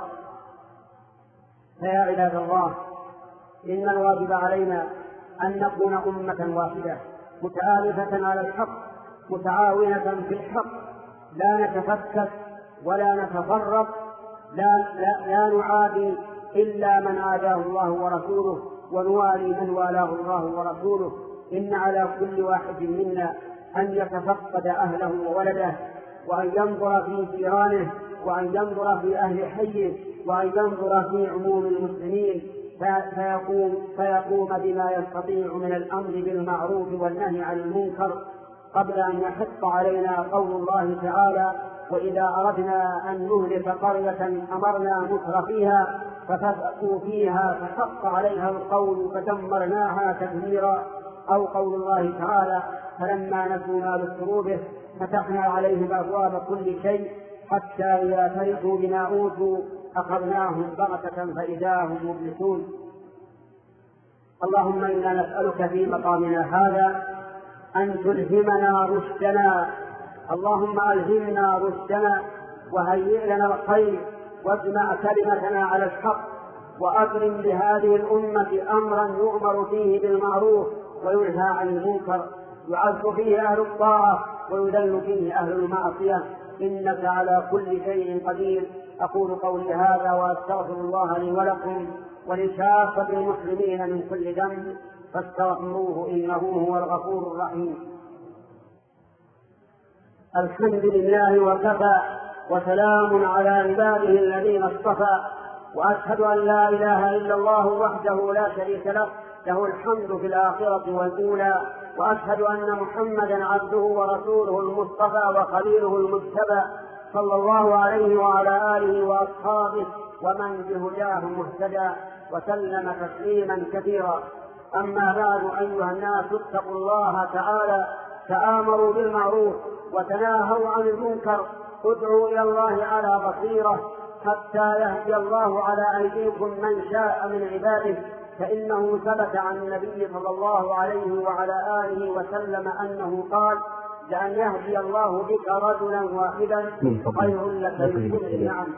فيا عباد الله، إن الواجب علينا أن نكون أمة واحدة متآلفة على الحق متعاونة في الحق، لا نتفكك ولا نتفرق، لا, لا, لا نعادي إلا من عاداه الله ورسوله ونوالي من والاه الله ورسوله. إن على كل واحد منا أن يتفقد أهله وولده، وأن ينظر في جيرانه، وأن ينظر في أهل حيه، وأن ينظر في عموم المسلمين، فيقوم, فيقوم بما يستطيع من الأمر بالمعروف والنهي عن المنكر، قبل أن يحق علينا قول الله تعالى: وإذا أردنا أن نهلك قرية أمرنا متر فيها ففسقوا فيها فحق عليها القول فدمرناها تدميرا. أو قول الله تعالى: فلما نسوا ما ذكروا به فتحنا عليهم أبواب كل شيء حتى إذا فرحوا بما أوتوا أخذناهم بغتة فإذا هم مبلسون. اللهم إنا نسألك في مقامنا هذا أن تلهمنا رشدنا، اللهم ألهمنا رشدنا وهيئ لنا الخير واجمع كلمتنا على الحق، وأكرم بهذه الأمة أمرا يؤمر فيه بالمعروف وينهى عن المنكر، يعز فيه أهل الطاعة ويذل فيه أهل المعصية، إنك على كل شيء قدير. أقول قولي هذا وأستغفر الله لي ولكم ولكافة المسلمين من كل ذنب فاستغفروه إنه هو الغفور الرحيم. الحمد لله وكفى، وسلام على عباده الذين اصطفى، وأشهد أن لا إله إلا الله وحده لا شريك له، له الحمد في الآخرة والأولى، وأشهد أن محمدا عبده ورسوله المصطفى وخليله المجتبى، صلى الله عليه وعلى آله وأصحابه ومن بهداه مهتدى، وسلم تسليما كثيرا. أما بعد، أيها الناس، اتقوا الله تعالى، تآمروا بالمعروف وتناهوا عن المنكر، ادعوا إلى الله على بصيرة حتى يهدي الله على أيديكم من شاء من عباده، فإنه ثبت عن النبي صلى الله عليه وعلى آله وسلم أنه قال: لأن يهدي الله بك رجلا واحدا خير لك من كل النعم.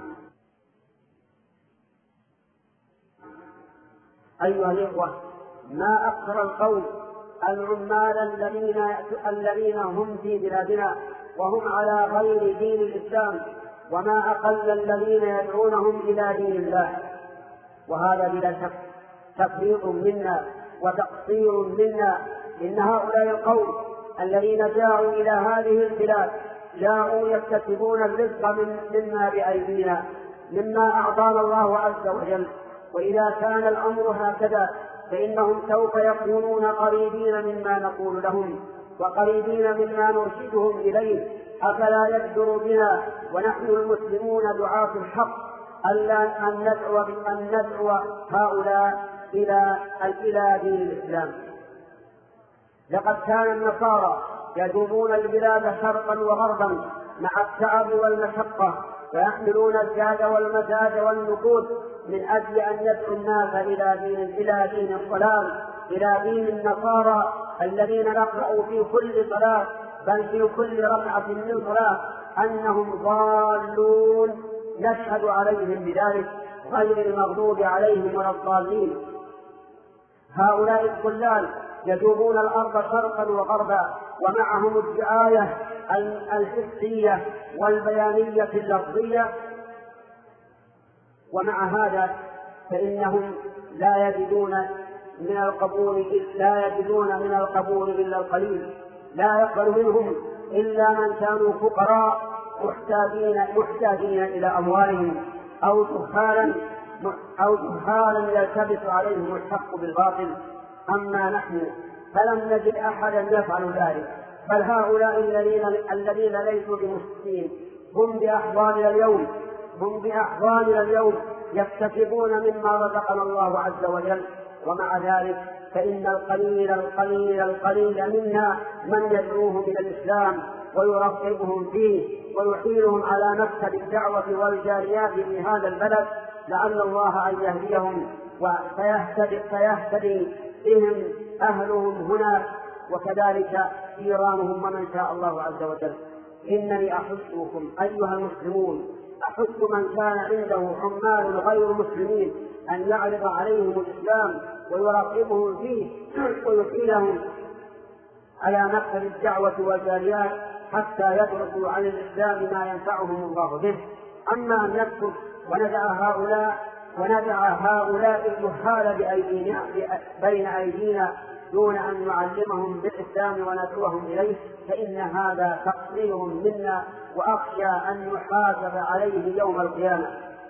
أيها الإخوة، ما أكثر القوم العمال الذين الذين هم في بلادنا وهم على غير دين الإسلام، وما أقل الذين يدعونهم إلى دين الله، وهذا بلا شك تفريط منا وتقصير منا. إن هؤلاء القوم الذين جاءوا إلى هذه البلاد جاءوا يكتسبون الرزق من مما بأيدينا، مما أعطانا الله عز وجل، وإذا كان الأمر هكذا فإنهم سوف يكونون قريبين مما نقول لهم وقريبين مما نرشدهم إليه. أفلا يقدر بنا ونحن المسلمون دعاة الحق ألا أن ندعو أن ندعو هؤلاء إلى إلى دين الإسلام؟ لقد كان النصارى يدومون البلاد شرقا وغربا مع التعب والمشقة، ويحملون الزاد والمزاد والنقود من أجل أن يدعوا الناس إلى دين إلى دين الضلال، إلى دين النصارى الذين نقرأ في كل صلاة بل في كل ركعة من صلاة أنهم ضالون نشهد عليهم بذلك غير المغضوب عليهم ولا الضالين. هؤلاء الضلال يجوبون الأرض شرقا وغربا، ومعهم الدعاية الحسية والبيانية اللفظية، ومع هذا فإنهم لا يجدون من القبول لا يجدون من القبول إلا القليل، لا يقبل منهم إلا من كانوا فقراء محتاجين محتاجين إلى أموالهم، أو جهالا أو جهالا يلتبس عليهم الحق بالباطل. أما نحن فلم نجد أحدا يفعل ذلك، بل هؤلاء الذين الذين ليسوا بمسلمين هم بأحضاننا اليوم هم بأحضاننا اليوم يكتسبون مما رزقنا الله عز وجل. ومع ذلك فإن القليل القليل القليل منا من يدعوهم إلى الإسلام ويرغبهم فيه ويحيلهم على مكتب الدعوة والجاريات في هذا البلد، لعل الله أن يهديهم وسيهتدي فيهتدي بهم أهلهم هنا، وكذلك جيرانهم ومن شاء الله عز وجل. إنني أحثكم أيها المسلمون، أحث من كان عنده عمال غير مسلمين أن يعرض عليهم الإسلام ويرغبهم فيه ويحيلهم على مكتب الدعوة والجاريات حتى يدرسوا عن الإسلام ما ينفعهم الله به. أما أن نكتب وندع هؤلاء وندع هؤلاء الجهال بأيدينا بين أيدينا دون أن نعلمهم بالإسلام وندعوهم إليه، فإن هذا تقصير منا، وأخشى أن نحاسب عليه يوم القيامة.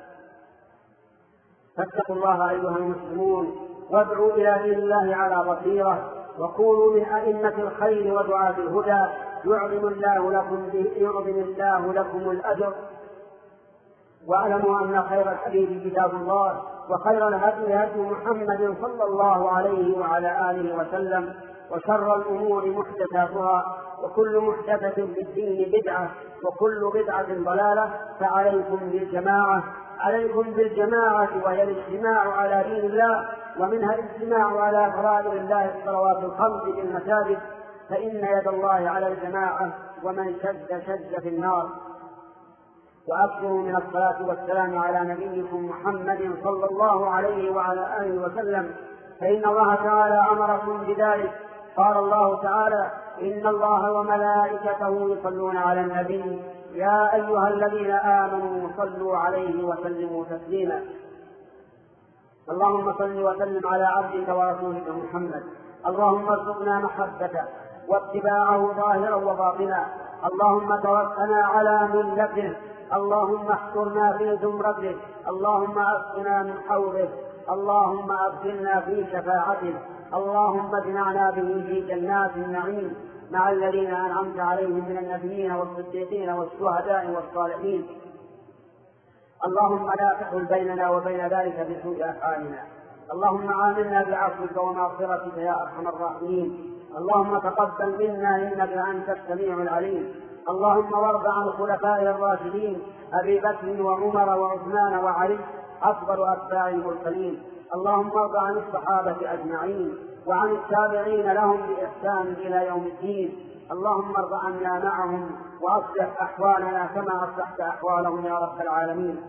فاتقوا الله أيها المسلمون، وادعوا إلى دين الله على بصيرة، وكونوا من أئمة الخير ودعاة الهدى، يعظم الله لكم يعظم الله لكم الأجر. واعلموا أن خير الحديث كتاب الله، وخير الهدي هدي محمد صلى الله عليه وعلى آله وسلم، وشر الأمور محدثاتها، وكل محدثة في الدين بدعة، وكل بدعة ضلالة. فعليكم بالجماعة عليكم بالجماعة وهي الاجتماع على دين الله، ومنها الاجتماع على فرائض الله الصلوات الخمس في المساجد، فإن يد الله على الجماعة، ومن شد شد في النار. وأكثروا من الصلاة والسلام على نبيكم محمد صلى الله عليه وعلى آله وسلم، فإن الله تعالى أمركم بذلك. قال الله تعالى: إن الله وملائكته يصلون على النبي يا أيها الذين آمنوا صلوا عليه وسلموا تسليما. اللهم صل وسلم على عبدك ورسولك محمد. اللهم ارزقنا محبته واتباعه ظاهرا وباطنا. اللهم توفنا على ملته. اللهم احشرنا في زمرته. اللهم اسقنا من حوضه. اللهم ادخلنا في شفاعته. اللهم اجمعنا به في جنات النعيم مع الذين انعمت عليهم من النبيين والصديقين والشهداء والصالحين. اللهم لا تحل بيننا وبين ذلك بسوء افعالنا. اللهم عاملنا بعفوك ومغفرتك يا ارحم الراحمين. اللهم تقبل منا انك انت السميع العليم. اللهم وارض عن الخلفاء الراشدين ابي بكر وعمر وعثمان وعلي افضل اتباع المرسلين. اللهم ارض عن الصحابه اجمعين وعن التابعين لهم باحسان الى يوم الدين. اللهم ارض عنا معهم واصلح احوالنا كما اصلحت احوالهم يا رب العالمين.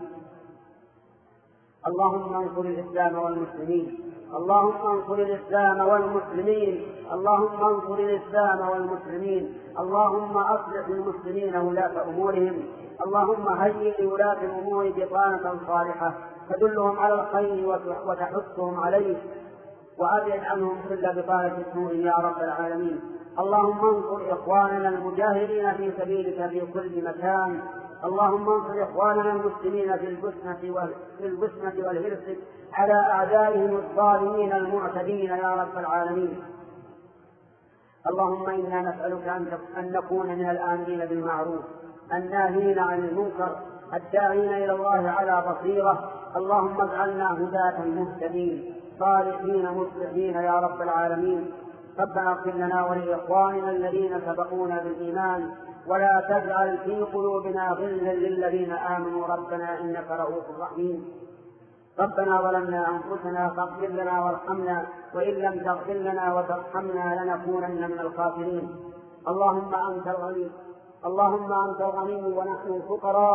اللهم انصر الاسلام والمسلمين. اللهم انصر الاسلام والمسلمين. اللهم انصر الاسلام والمسلمين. اللهم اصلح للمسلمين ولاة امورهم. اللهم هيئ لولاة الامور بطانة صالحة تدلهم على الخير وتحثهم عليه، وابعد عنهم كل بطانة سوء يا رب العالمين. اللهم انصر اخواننا المجاهدين في سبيلك في كل مكان. اللهم انصر اخواننا المسلمين في البسنة في البسنة والهرس على اعدائهم الظالمين المعتدين يا رب العالمين. اللهم انا نسألك ان نكون من الآمرين بالمعروف الناهين عن المنكر الداعين الى الله على بصيرة. اللهم اجعلنا هداة مهتدين صالحين مصلحين يا رب العالمين. ربنا اغفر لنا ولاخواننا الذين سبقونا بالايمان، ولا تجعل في قلوبنا غلا للذين امنوا ربنا انك رؤوف رحيم. ربنا ظلمنا انفسنا فاغفر لنا وارحمنا، وان لم تغفر لنا وترحمنا لنكونن من الخاسرين. اللهم انت الغني اللهم انت الغني ونحن الفقراء،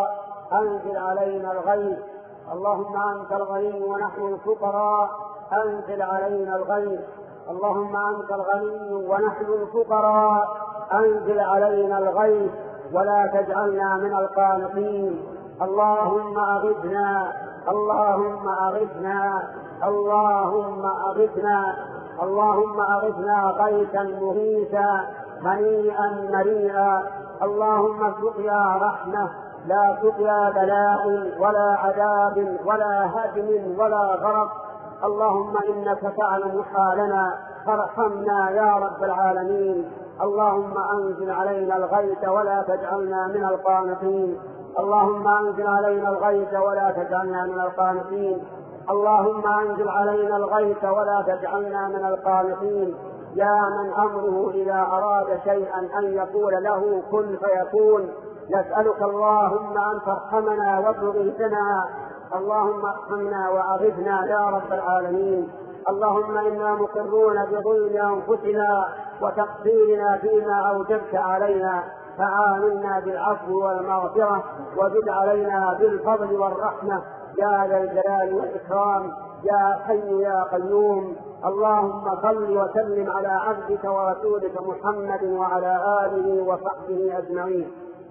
أنزل علينا الغيث. اللهم أنت الغني ونحن الفقراء أنزل علينا الغيث. اللهم أنت الغني ونحن الفقراء أنزل علينا الغيث ولا تجعلنا من القانطين. اللهم أغثنا اللهم أغثنا اللهم أغثنا اللهم أغثنا غيثا مغيثا هنيئا مريئا. اللهم سقيا رحمة لا سقيا بلاء ولا عذاب ولا هدم ولا غرق. اللهم إنك تعلم حالنا فارحمنا يا رب العالمين. اللهم أنزل علينا الغيث ولا تجعلنا من القانطين. اللهم أنزل علينا الغيث ولا تجعلنا من القانطين. اللهم أنزل علينا الغيث ولا تجعلنا من القانطين. يا من أمره إذا أراد شيئا أن يقول له كن فيكون. نسألك اللهم أن ترحمنا وتغيثنا. اللهم ارحمنا وأغثنا يا رب العالمين. اللهم إنا مقرون بظلم أنفسنا وتقصيرنا فيما أوجبت علينا، فعاملنا بالعفو والمغفرة وزد علينا بالفضل والرحمة يا ذا الجلال والإكرام يا حي يا قيوم. اللهم صل وسلم على عبدك ورسولك محمد وعلى آله وصحبه أجمعين.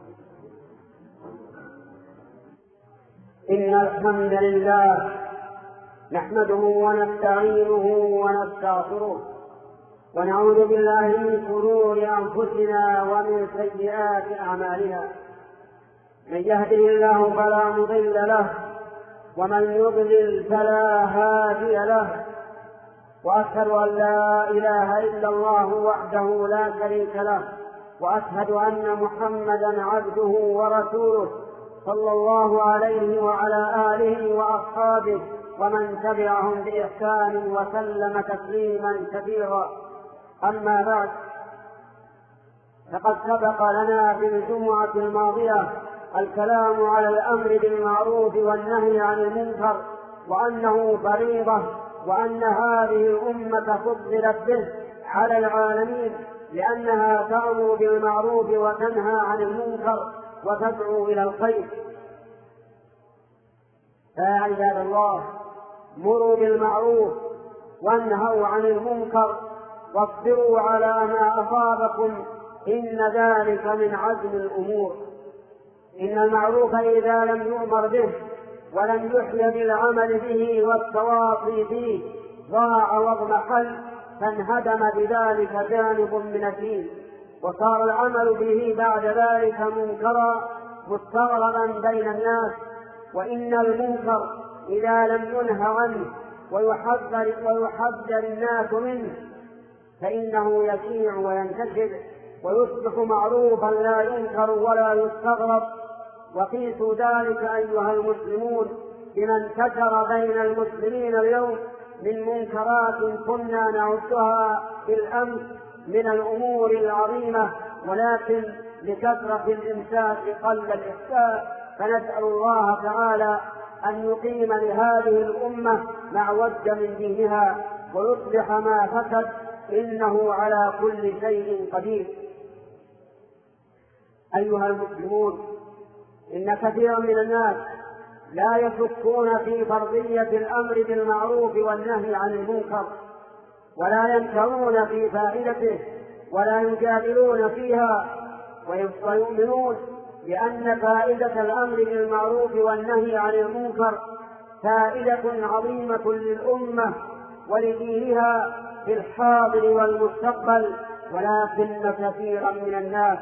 إن الحمد لله نحمده ونستعينه ونستغفره ونعوذ بالله من شرور أنفسنا ومن سيئات أعمالنا. من يهده الله فلا مضل له ومن يضلل فلا هادي له. وأشهد أن لا إله إلا الله وحده لا شريك له وأشهد أن محمدا عبده ورسوله صلى الله عليه وعلى آله وأصحابه ومن تبعهم بإحسان وسلم تسليما كثيرا. أما بعد، فقد سبق لنا في الجمعة الماضية الكلام على الأمر بالمعروف والنهي عن المنكر، وأنه فريضة، وأن هذه الأمة فضلت به على العالمين لأنها تأمر بالمعروف وتنهى عن المنكر وتدعو إلى الخير. يا عباد الله، مروا بالمعروف وانهوا عن المنكر واصبروا على ما أصابكم، إن ذلك من عزم الأمور. إن المعروف إذا لم يؤمر به ولم يحيى بالعمل به والتواصي به ضاع واضمحل، فانهدم بذلك جانب من الدين، وصار العمل به بعد ذلك منكرا مستغربا بين الناس. وإن المنكر إذا لم ينه عنه ويحذر, ويحذر الناس منه فإنه يشيع وينتشر ويصبح معروفا لا ينكر ولا يستغرب. وقيسوا ذلك أيها المسلمون بما انتشر بين المسلمين اليوم من منكرات كنا نعدها بالأمس من الأمور العظيمة، ولكن لكثرة الإمساك قل الإحساء. فنسأل الله تعالى أن يقيم لهذه الأمة ما وج من دينها ويصلح ما فسد، إنه على كل شيء قدير. أيها المسلمون، إن كثيرا من الناس لا يشكون في فرضية الأمر بالمعروف والنهي عن المنكر، ولا ينكرون في فائدته ولا يجادلون فيها، ويؤمنون بأن فائدة الأمر بالمعروف والنهي عن المنكر فائدة عظيمة للأمة ولدينها في الحاضر والمستقبل. ولكن كثيرا من الناس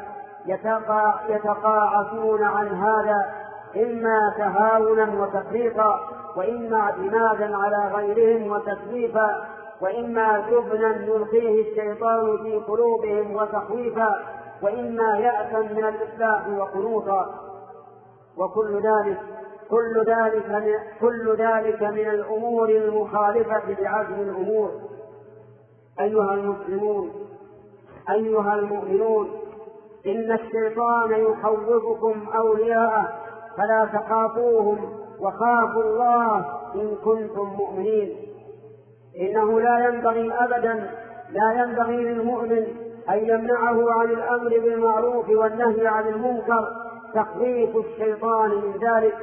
يتقاعسون عن هذا، إما تهاونا وتفريطا، وإما اعتمادا على غيرهم وتسويفا، وإما جبنا يلقيه الشيطان في قلوبهم وتخويفا، وإما يأسا من الإصلاح وقنوطا. وكل ذلك كل ذلك كل ذلك من الأمور المخالفة لعزم الأمور. أيها المسلمون، أيها المؤمنون، إن الشيطان يخوفكم أولياءه فلا تخافوهم وخافوا الله إن كنتم مؤمنين. إنه لا ينبغي أبدا لا ينبغي للمؤمن أن يمنعه عن الأمر بالمعروف والنهي عن المنكر تخويف الشيطان من ذلك،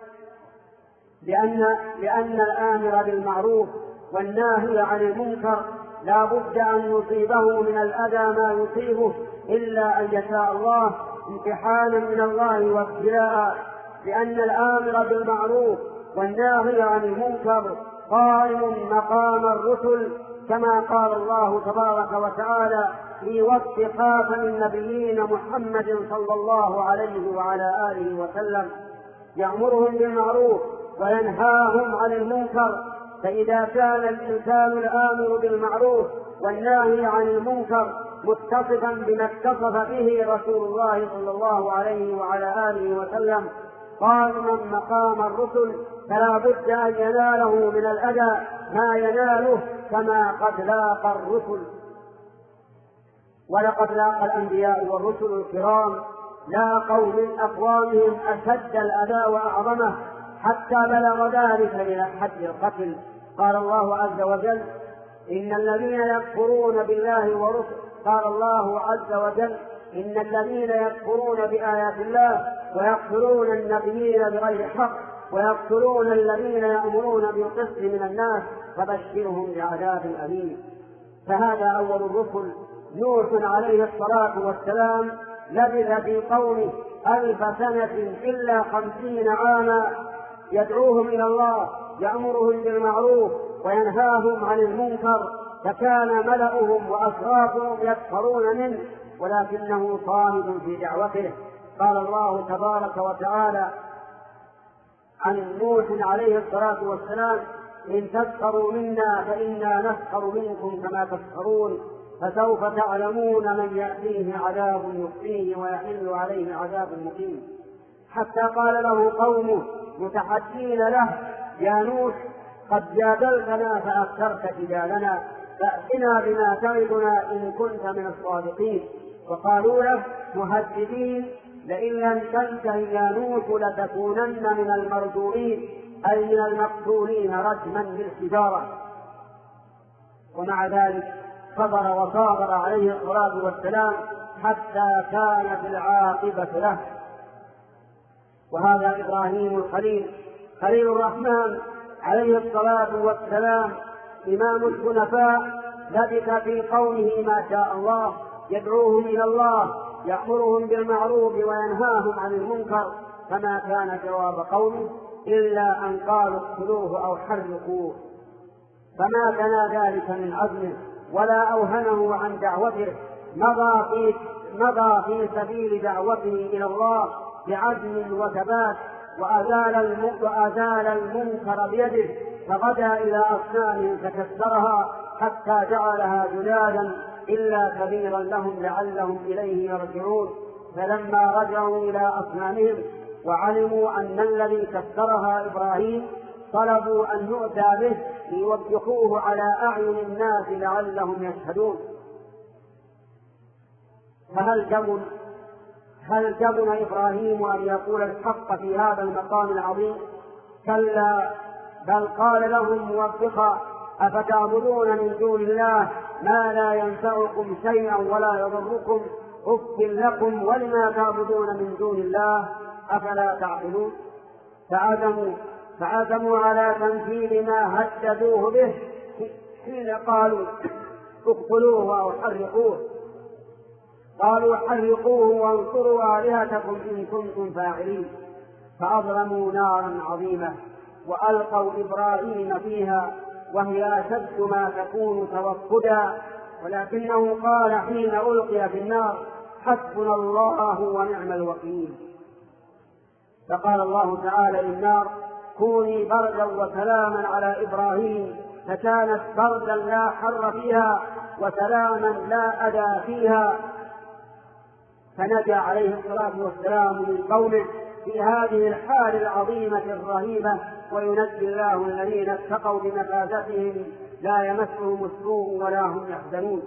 لأن, لأن الآمر بالمعروف والناهي عن المنكر لا بد أن يصيبه من الأذى ما يصيبه إلا أن يشاء الله امتحانا من الله وابتلاء، لأن الآمر بالمعروف والناهي عن المنكر قائم مقام الرسل، كما قال الله تبارك وتعالى في وصف خاتم النبيين محمد صلى الله عليه وعلى آله وسلم: يأمرهم بالمعروف وينهاهم عن المنكر. فإذا كان الإنسان الآمر بالمعروف والناهي عن المنكر متصفا بما اتصف به رسول الله صلى الله عليه وعلى آله وسلم قائما مقام الرسل، فلا بد أن يناله من الأذى ما يناله كما قد لاقى الرسل. ولقد لاقى الأنبياء والرسل الكرام لاقوا من أقوامهم أشد الأذى وأعظمه، حتى بلغ ذلك إلى حد القتل. قال الله عز وجل: إن الذين يكفرون بالله ورسله قال الله عز وجل: إن الذين يكفرون بآيات الله ويقتلون النبيين بغير حق ويقتلون الذين يأمرون بالقسط من الناس فبشرهم بعذاب أليم. فهذا أول الرسل نوح عليه الصلاة والسلام، لبث في قومه ألف سنة إلا خمسين عاما يدعوهم إلى الله، يأمرهم بالمعروف وينهاهم عن المنكر، فكان ملأهم وأشرافهم يكفرون منه ولكنه صامد في دعوته. قال الله تبارك وتعالى عن نوح عليه الصلاة والسلام: إن تسخروا منا فإنا نسخر منكم كما تسخرون فسوف تعلمون من يأتيه عذاب يخزيه ويحل عليه عذاب مقيم. حتى قال له قومه متحدين له: يا نوح قد جادلتنا فأكثرت جدالنا فأتنا بما تعدنا إن كنت من الصادقين. وقالوا له مهددين: لئن لم تنته يا نوح لتكونن من المرجومين، أي من المقتولين رجما بالحجارة. ومع ذلك صبر وصابر عليه الصلاة والسلام حتى كانت العاقبة له. وهذا إبراهيم الخليل خليل الرحمن عليه الصلاة والسلام إمام الحنفاء، لبث في قومه ما شاء الله، يدعوهم إلى الله، يأمرهم بالمعروف وينهاهم عن المنكر، فما كان جواب قومه إلا أن قالوا اقتلوه أو حرقوه، فما كان ذلك من عزمه ولا أوهنه عن دعوته، مضى في, مضى في سبيل دعوته إلى الله بعزم وثبات، وأزال, وأزال المنكر بيده، فغدا إلى أصنام فكسرها حتى جعلها جلادا إلا كبيرا لهم لعلهم إليه يرجعون. فلما رجعوا إلى أصنامهم وعلموا أن الذي كسرها إبراهيم طلبوا أن يؤتى به ليوبخوه على أعين الناس لعلهم يشهدون. فهل جبن هل جبن إبراهيم أن يقول الحق في هذا المقام العظيم؟ كلا، بل قال لهم موبخا: أفتعبدون من دون الله ما لا ينفعكم شيئا ولا يضركم، أف لكم ولما تعبدون من دون الله أفلا تعقلون. فعزموا فعزموا على تنفيذ ما هددوه به حين قالوا اقتلوه أو حرقوه. قالوا حرقوه وانصروا آلهتكم إن كنتم فاعلين. فأضرموا نارا عظيمة وألقوا إبراهيم فيها وهي أشد ما تكون توقدا، ولكنه قال حين ألقي في النار: حسبنا الله ونعم الوكيل. فقال الله تعالى للنار: كوني بردا وسلاما على إبراهيم، فكانت بردا لا حر فيها وسلاما لا أذى فيها، فنجا عليه الصلاة والسلام من قومه في هذه الحال العظيمة الرهيبة، وينجي الله الذين اتقوا بمفازتهم لا يمسهم السوء ولا هم يحزنون.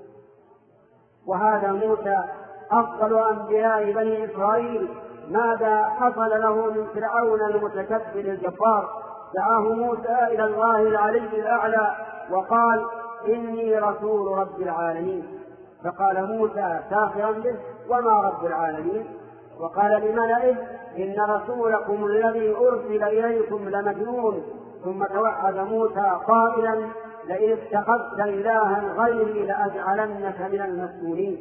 وهذا موسى أفضل أنبياء بني إسرائيل. ماذا حصل له من فرعون المتكبر الجبار؟ دعاه موسى إلى الله العلي الأعلى وقال: إني رسول رب العالمين. فقال موسى ساخرا به: وما رب العالمين؟ وقال لملئه إن رسولكم الذي أرسل إليكم لمجنون. ثم توعد موسى قائلا لئن اتخذت إلها غيري لأجعلنك من المسؤولين.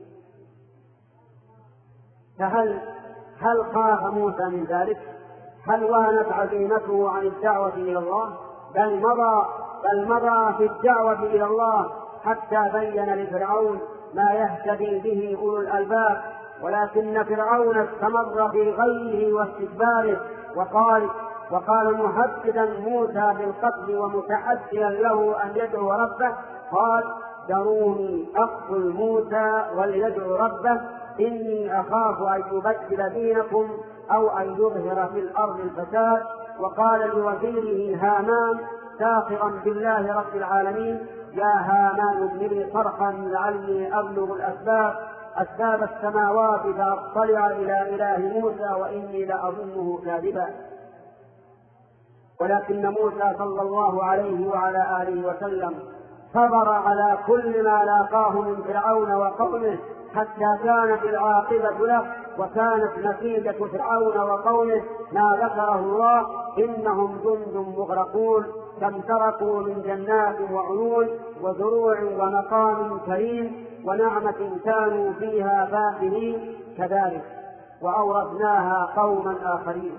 فهل هل خاف موسى من ذلك؟ هل وهنت عزيمته عن الدعوة إلى الله؟ بل مضى بل مضى في الدعوة إلى الله حتى بين لفرعون ما يهتدي به أولو الألباب، ولكن فرعون استمر في غيه واستكباره وقال وقال مهددا موسى بالقتل ومتحديا له أن يدعو ربه، قال ذروني أقتل موسى وليدعو ربه إني أخاف أن يبدل دينكم أو أن يظهر في الأرض الفساد. وقال لوزيره هامان ساخرا بالله رب العالمين يا هامان ابن لي صرحا لعلي أبلغ الأسباب أسباب السماوات فأطلع إلى إله موسى وإني لأظنه كاذبا. ولكن موسى صلى الله عليه وعلى آله وسلم صبر على كل ما لاقاه من فرعون وقومه حتى كانت العاقبة له، وكانت نتيجة فرعون وقومه ما ذكره الله إنهم جند مغرقون كم تركوا من جنات وعيون وزروع ومقام كريم ونعمة كانوا فيها فاكهين كذلك وأورثناها قوما آخرين.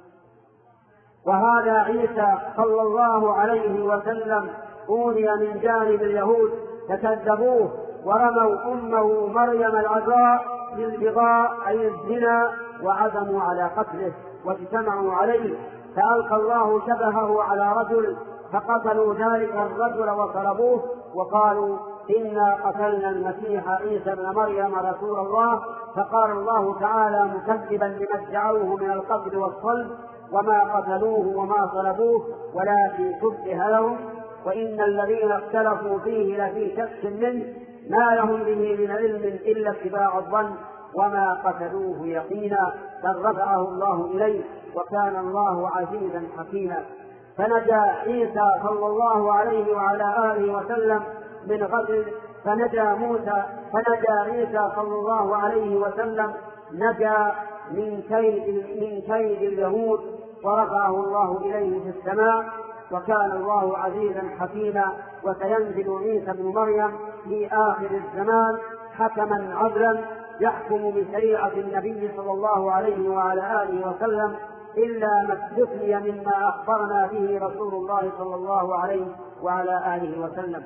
وهذا عيسى صلى الله عليه وسلم أوذي من جانب اليهود فكذبوه ورموا أمه مريم العذراء بالبغاء أي الزنا وعزموا على قتله واجتمعوا عليه، فألقى الله شبهه على رجل فقتلوا ذلك الرجل وصلبوه وقالوا إنا قتلنا المسيح عيسى ابن مريم رسول الله. فقال الله تعالى مكذبا لما ادعوه من القتل والصلب وما قتلوه وما صلبوه ولكن شبه لهم وإن الذين اختلفوا فيه لفي شك منه ما لهم به من علم إلا اتباع الظن وما قتلوه يقينا بل رفعه الله إليه وكان الله عزيزا حكيما. فنجا عيسى صلى الله عليه وعلى آله وسلم من غدر فنجا موسى فنجا عيسى صلى الله عليه وسلم نجا من كيد من كيد اليهود ورفعه الله إليه في السماء وكان الله عزيزا حكيما. وسينزل عيسى بن مريم في آخر الزمان حكما عدلا يحكم بشريعة النبي صلى الله عليه وعلى آله وسلم إلا ما استثني مما أخبرنا به رسول الله صلى الله عليه وعلى آله وسلم.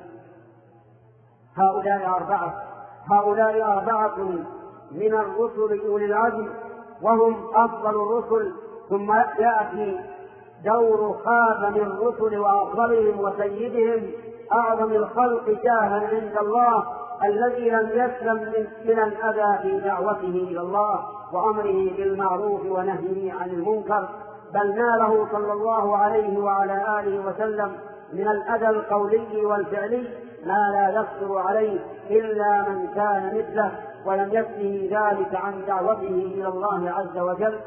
هؤلاء أربعة هؤلاء أربعة من الرسل أولي العزم وهم أفضل الرسل، ثم يأتي دور خاتم الرسل وأفضلهم وسيدهم أعظم الخلق جاها عند الله الذي لم يسلم من الأذى في دعوته إلى الله وأمره بالمعروف ونهيه عن المنكر، بل ناله صلى الله عليه وعلى آله وسلم من الأذى القولي والفعلي ما لا يقدر عليه إلا من كان مثله ولم يكفه ذلك عن دعوته إلى الله عز وجل.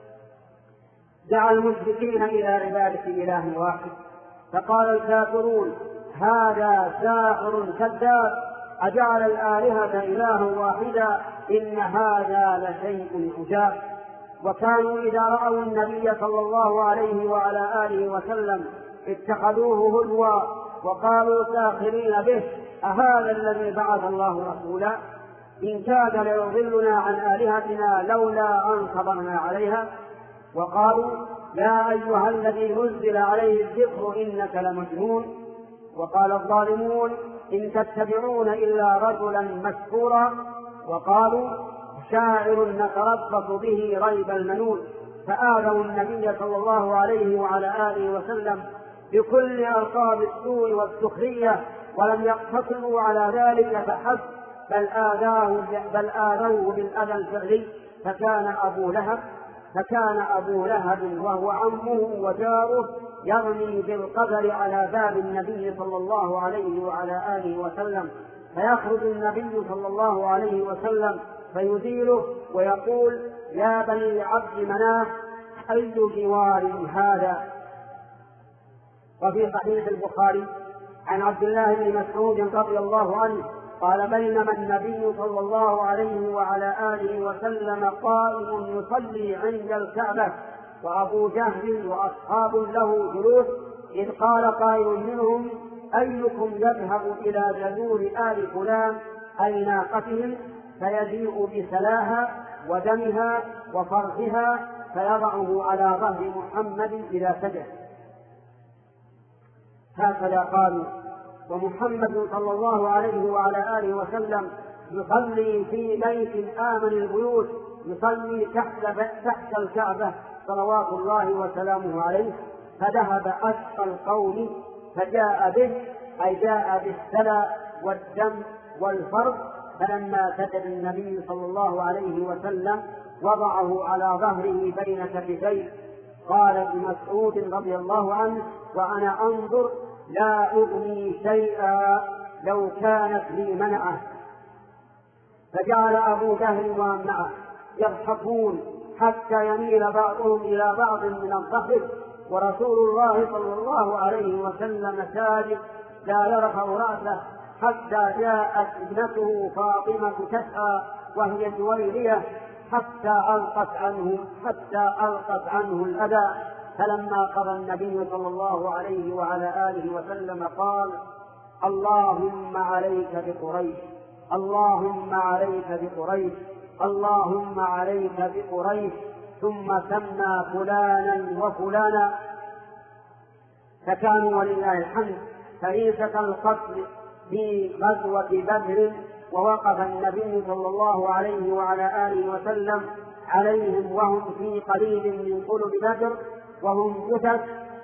دعا المشركين إلى عبادة إله واحد فقال الكافرون هذا ساحر كذاب أجعل الآلهة إله واحدا إن هذا لشيء عجاب. وكانوا إذا رأوا النبي صلى الله عليه وعلى آله وسلم اتخذوه هزوا وقالوا ساخرين به أهذا الذي بعث الله رسولا إن كاد ليضلنا عن آلهتنا لولا أن صبرنا عليها. وقالوا يا أيها الذي نزل عليه الذكر إنك لمجنون. وقال الظالمون إن تتبعون إلا رجلا مسحورا. وقالوا شاعر نتربص به ريب المنون. فآذوا النبي صلى الله عليه وعلى آله وسلم بكل ألقاب السوء والسخرية ولم يقتصروا على ذلك فحسب بل آذوه بل آذوه بالأذى الفعلي فكان أبو لهب فكان أبو لهب وهو عمه وجاره يرمي بالقدر على باب النبي صلى الله عليه وعلى آله وسلم فيخرج النبي صلى الله عليه وسلم فيزيله ويقول يا بني عبد مناف أي جوار هذا. وفي صحيح البخاري عن عبد الله بن مسعود رضي الله عنه قال بينما النبي صلى الله عليه وعلى آله وسلم قائم يصلي عند الكعبة وأبو جهل وأصحاب له جلوس، إذ قال قائل منهم: أيكم يذهب إلى جذور آل فلان أي ناقتهم فيجيء بسلاها ودمها وفرثها فيضعه على ظهر محمد إذا سجد. هكذا قالوا. ومحمد صلى الله عليه وعلى آله وسلم يصلي في بيت آمن البيوت، يصلي تحت, تحت الكعبة صلوات الله وسلامه عليه، فذهب أشقى القوم فجاء به، أي جاء بالسلا والدم والفرث، فلما سجد النبي صلى الله عليه وسلم وضعه على ظهره بين كتفيه. قال ابن مسعود رضي الله عنه: وأنا أنظر لا أغني شيئا لو كانت لي منعه. فجعل أبو جهل ومن معه يضحكون حتى يميل بعضهم إلى بعض من الضحك، ورسول الله صلى الله عليه وسلم ساجد لا يرفع رأسه، حتى جاءت ابنته فاطمة تسعى وهي جويرية حتى ألقت عنه حتى ألقت عنه الأذى. فلما قضى النبي صلى الله عليه وعلى آله وسلم قال: اللهم عليك بقريش، اللهم عليك بقريش، اللهم عليك بقريش، ثم سمى فلانا وفلانا. فكانوا ولله الحمد فريسة القتل في غزوة بدر، ووقف النبي صلى الله عليه وعلى آله وسلم عليهم وهم في قليل من قلب بدر، وهم جثث،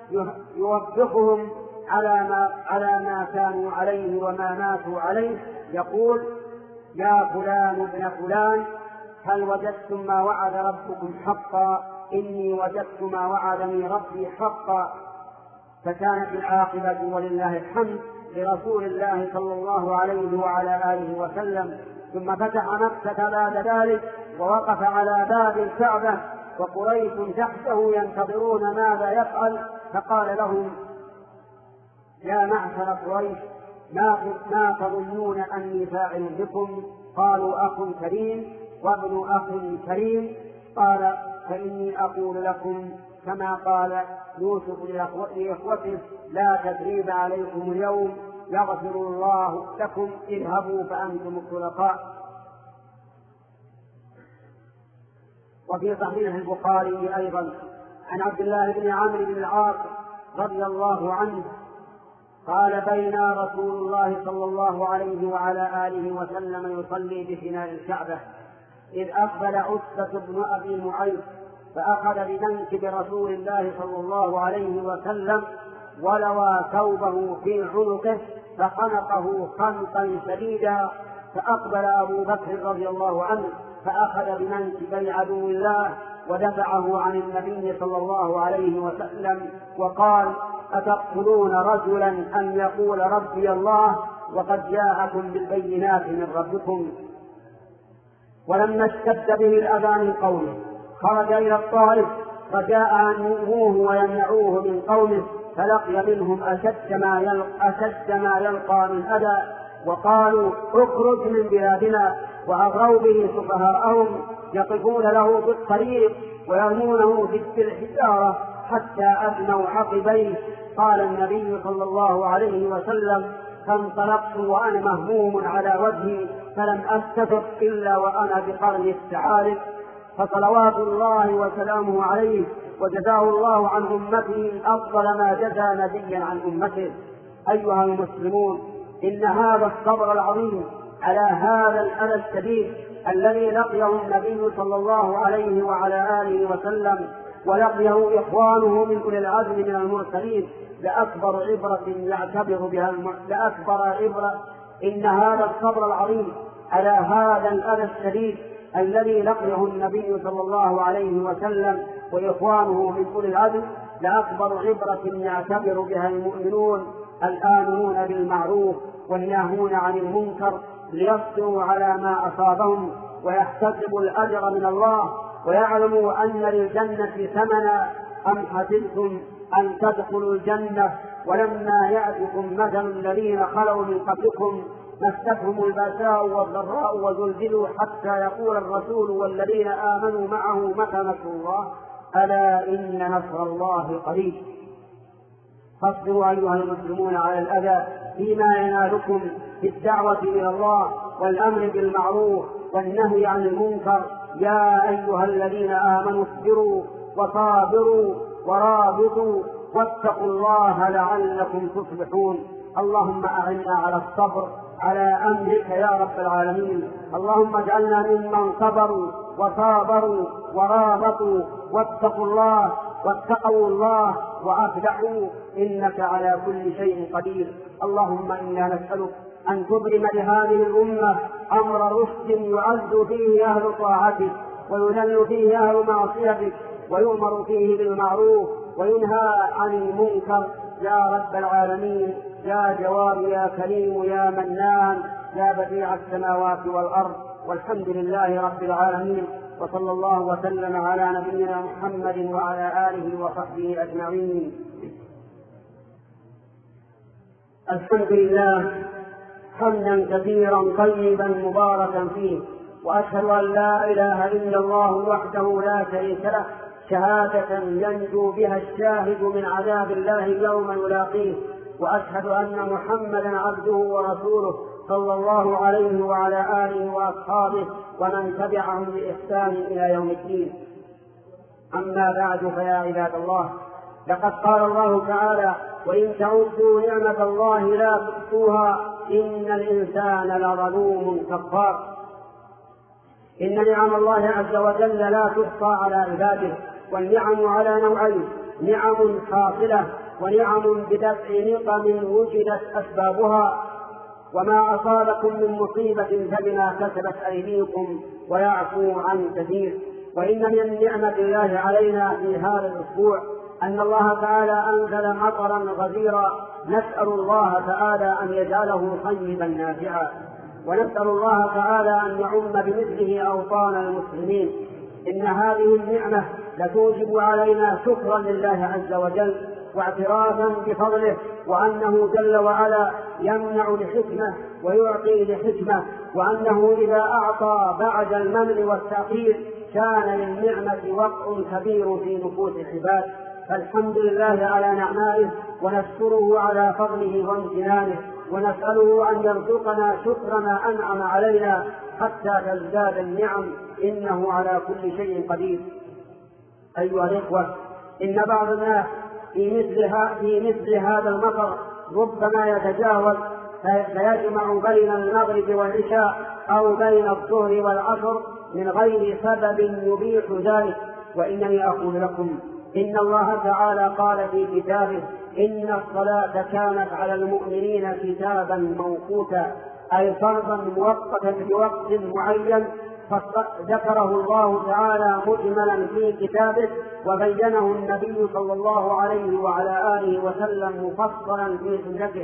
يوبخهم على ما, على ما كانوا عليه وما ماتوا عليه، يقول: يا فلان ابن فلان، هل وجدتم ما وعد ربكم حقا؟ إني وجدت ما وعدني ربي حقا. فكانت العاقبة ولله الحمد لرسول الله صلى الله عليه وعلى آله وسلم. ثم فتح مكة بعد ذلك ووقف على باب الكعبة، وقريش تحته ينتظرون ماذا يفعل، فقال لهم: يا معشر قريش، ما تظنون أني فاعل بكم؟ قالوا: أخ كريم وابن أخ كريم. قال: فإني أقول لكم كما قال يوسف لإخوته: لا تثريب عليكم اليوم، يغفر الله لكم، اذهبوا فأنتم الخلفاء. وفي صحيح البخاري أيضا عن عبد الله بن عمرو بن العاص رضي الله عنه قال: بين رسول الله صلى الله عليه وعلى آله وسلم يصلي بفناء الكعبة، إذ أقبل عتبة بن أبي معيط فأخذ بمنكب رسول الله صلى الله عليه وسلم ولوى ثوبه في عنقه فخنقه خنقا شديدا، فأقبل أبو بكر رضي الله عنه فأخذ بمنكبي عدو الله ودفعه عن النبي صلى الله عليه وسلم وقال: أتقتلون رجلا أن يقول ربي الله وقد جاءكم بالبينات من ربكم؟ ولما اشتد به الأذى من قومه خرج إلى الطائف، فجاء أن يؤذوه ويمنعوه من قومه، فلقي منهم أشد ما يلقى, أشد ما يلقى من أذى، وقالوا: اخرج من بلادنا، وأغروا به سفهاءهم يقفون له في الطريق ويرمونه بالحجارة حتى أبنوا عقبيه. قال النبي صلى الله عليه وسلم: فانطلقت وأنا مهموم على وجهي، فلم أستفق إلا وأنا بقرن الثعالب. فصلوات الله وسلامه عليه، وجزاه الله عن أمته أفضل ما جزى نبيا عن أمته. أيها المسلمون، إن هذا الصبر العظيم على هذا الأذى الشديد الذي لقيه النبي صلى الله عليه وعلى آله وسلم ولقيه إخوانه من أولي العزم من المرسلين لأكبر عبرة يعتبر بها الم... لأكبر عبرة إن هذا الصبر العظيم على هذا الأذى الشديد الذي لقيه النبي صلى الله عليه وسلم وإخوانه من أولي العزم لأكبر عبرة يعتبر بها المؤمنون الآمرون بالمعروف والناهون عن المنكر، ليصبروا على ما أصابهم ويحتسبوا الأجر من الله، ويعلموا أن للجنة ثمنا. أم حسبتم أن تدخلوا الجنة ولما يأتكم مثل الذين خلوا من قبلكم مستهم البأساء والضراء وزلزلوا حتى يقول الرسول والذين آمنوا معه متى نصر الله ألا إن نصر الله قريب. فاصبروا أيها المسلمون على الأذى فيما ينالكم بالدعوة إلى الله والأمر بالمعروف والنهي عن المنكر. يا أيها الذين آمنوا اصبروا وصابروا ورابطوا واتقوا الله لعلكم تصلحون. اللهم أعنا على الصبر على أمرك يا رب العالمين. اللهم اجعلنا ممن صبروا وصابروا ورابطوا واتقوا الله واتقوا الله وأفلحوا إنك على كل شيء قدير. اللهم إنا نسألك أن تبرم لهذه الأمة أمر رشد يعز فيه أهل طاعتك ويذل فيه أهل معصيتك ويؤمر فيه بالمعروف وينهى عن المنكر يا رب العالمين. يا جواد يا كريم يا منان يا بديع السماوات والأرض. والحمد لله رب العالمين، وصلى الله وسلم على نبينا محمد وعلى آله وصحبه أجمعين. الحمد لله حمدا كثيرا طيبا مباركا فيه، وأشهد أن لا إله إلا الله وحده لا شريك له شهادة ينجو بها الشاهد من عذاب الله يوم يلاقيه، وأشهد أن محمدا عبده ورسوله صلى الله عليه وعلى آله وأصحابه ومن تبعهم بإحسان إلى يوم الدين. أما بعد فيا عباد الله، لقد قال الله تعالى: وإن تعدوا نعمة الله لا تحصوها إن الإنسان لظلوم كفار. إن نعم الله عز وجل لا تحصى على عباده، والنعم على نوعين: نعم حاصلة ونعم بدفع نقم وجدت أسبابها. وما أصابكم من مصيبة فبما كسبت أيديكم ويعفو عن كثير. وإن من نعمة الله علينا في هذا الأسبوع أن الله تعالى أنزل مطرا غزيرا، نسأل الله تعالى أن يجعله طيبا نافعا، ونسأل الله تعالى أن يعم بمثله أوطان المسلمين. إن هذه النعمة لتوجب علينا شكرا لله عز وجل واعترافا بفضله، وأنه جل وعلا يمنع لحكمة ويعطي لحكمة، وأنه إذا أعطى بعد المنع والتأخير كان للنعمة وقع كبير في نفوس العباد. فالحمد لله على نعمائه، ونشكره على فضله وامتنانه، ونسأله أن يرزقنا شكر ما أنعم علينا حتى تزداد النعم، إنه على كل شيء قدير. أيها الإخوة، إن بعض الناس في مثل, في مثل هذا المطر ربما يتجاوز فيجمع بين المغرب والعشاء أو بين الظهر والعصر من غير سبب يبيح ذلك. وإنني أقول لكم إن الله تعالى قال في كتابه: إن الصلاة كانت على المؤمنين كتابا موقوتا، أي فرضا مؤقتا بوقت معين، فذكره الله تعالى مجملا في كتابه، وبينه النبي صلى الله عليه وعلى آله وسلم مفصلا في سنته.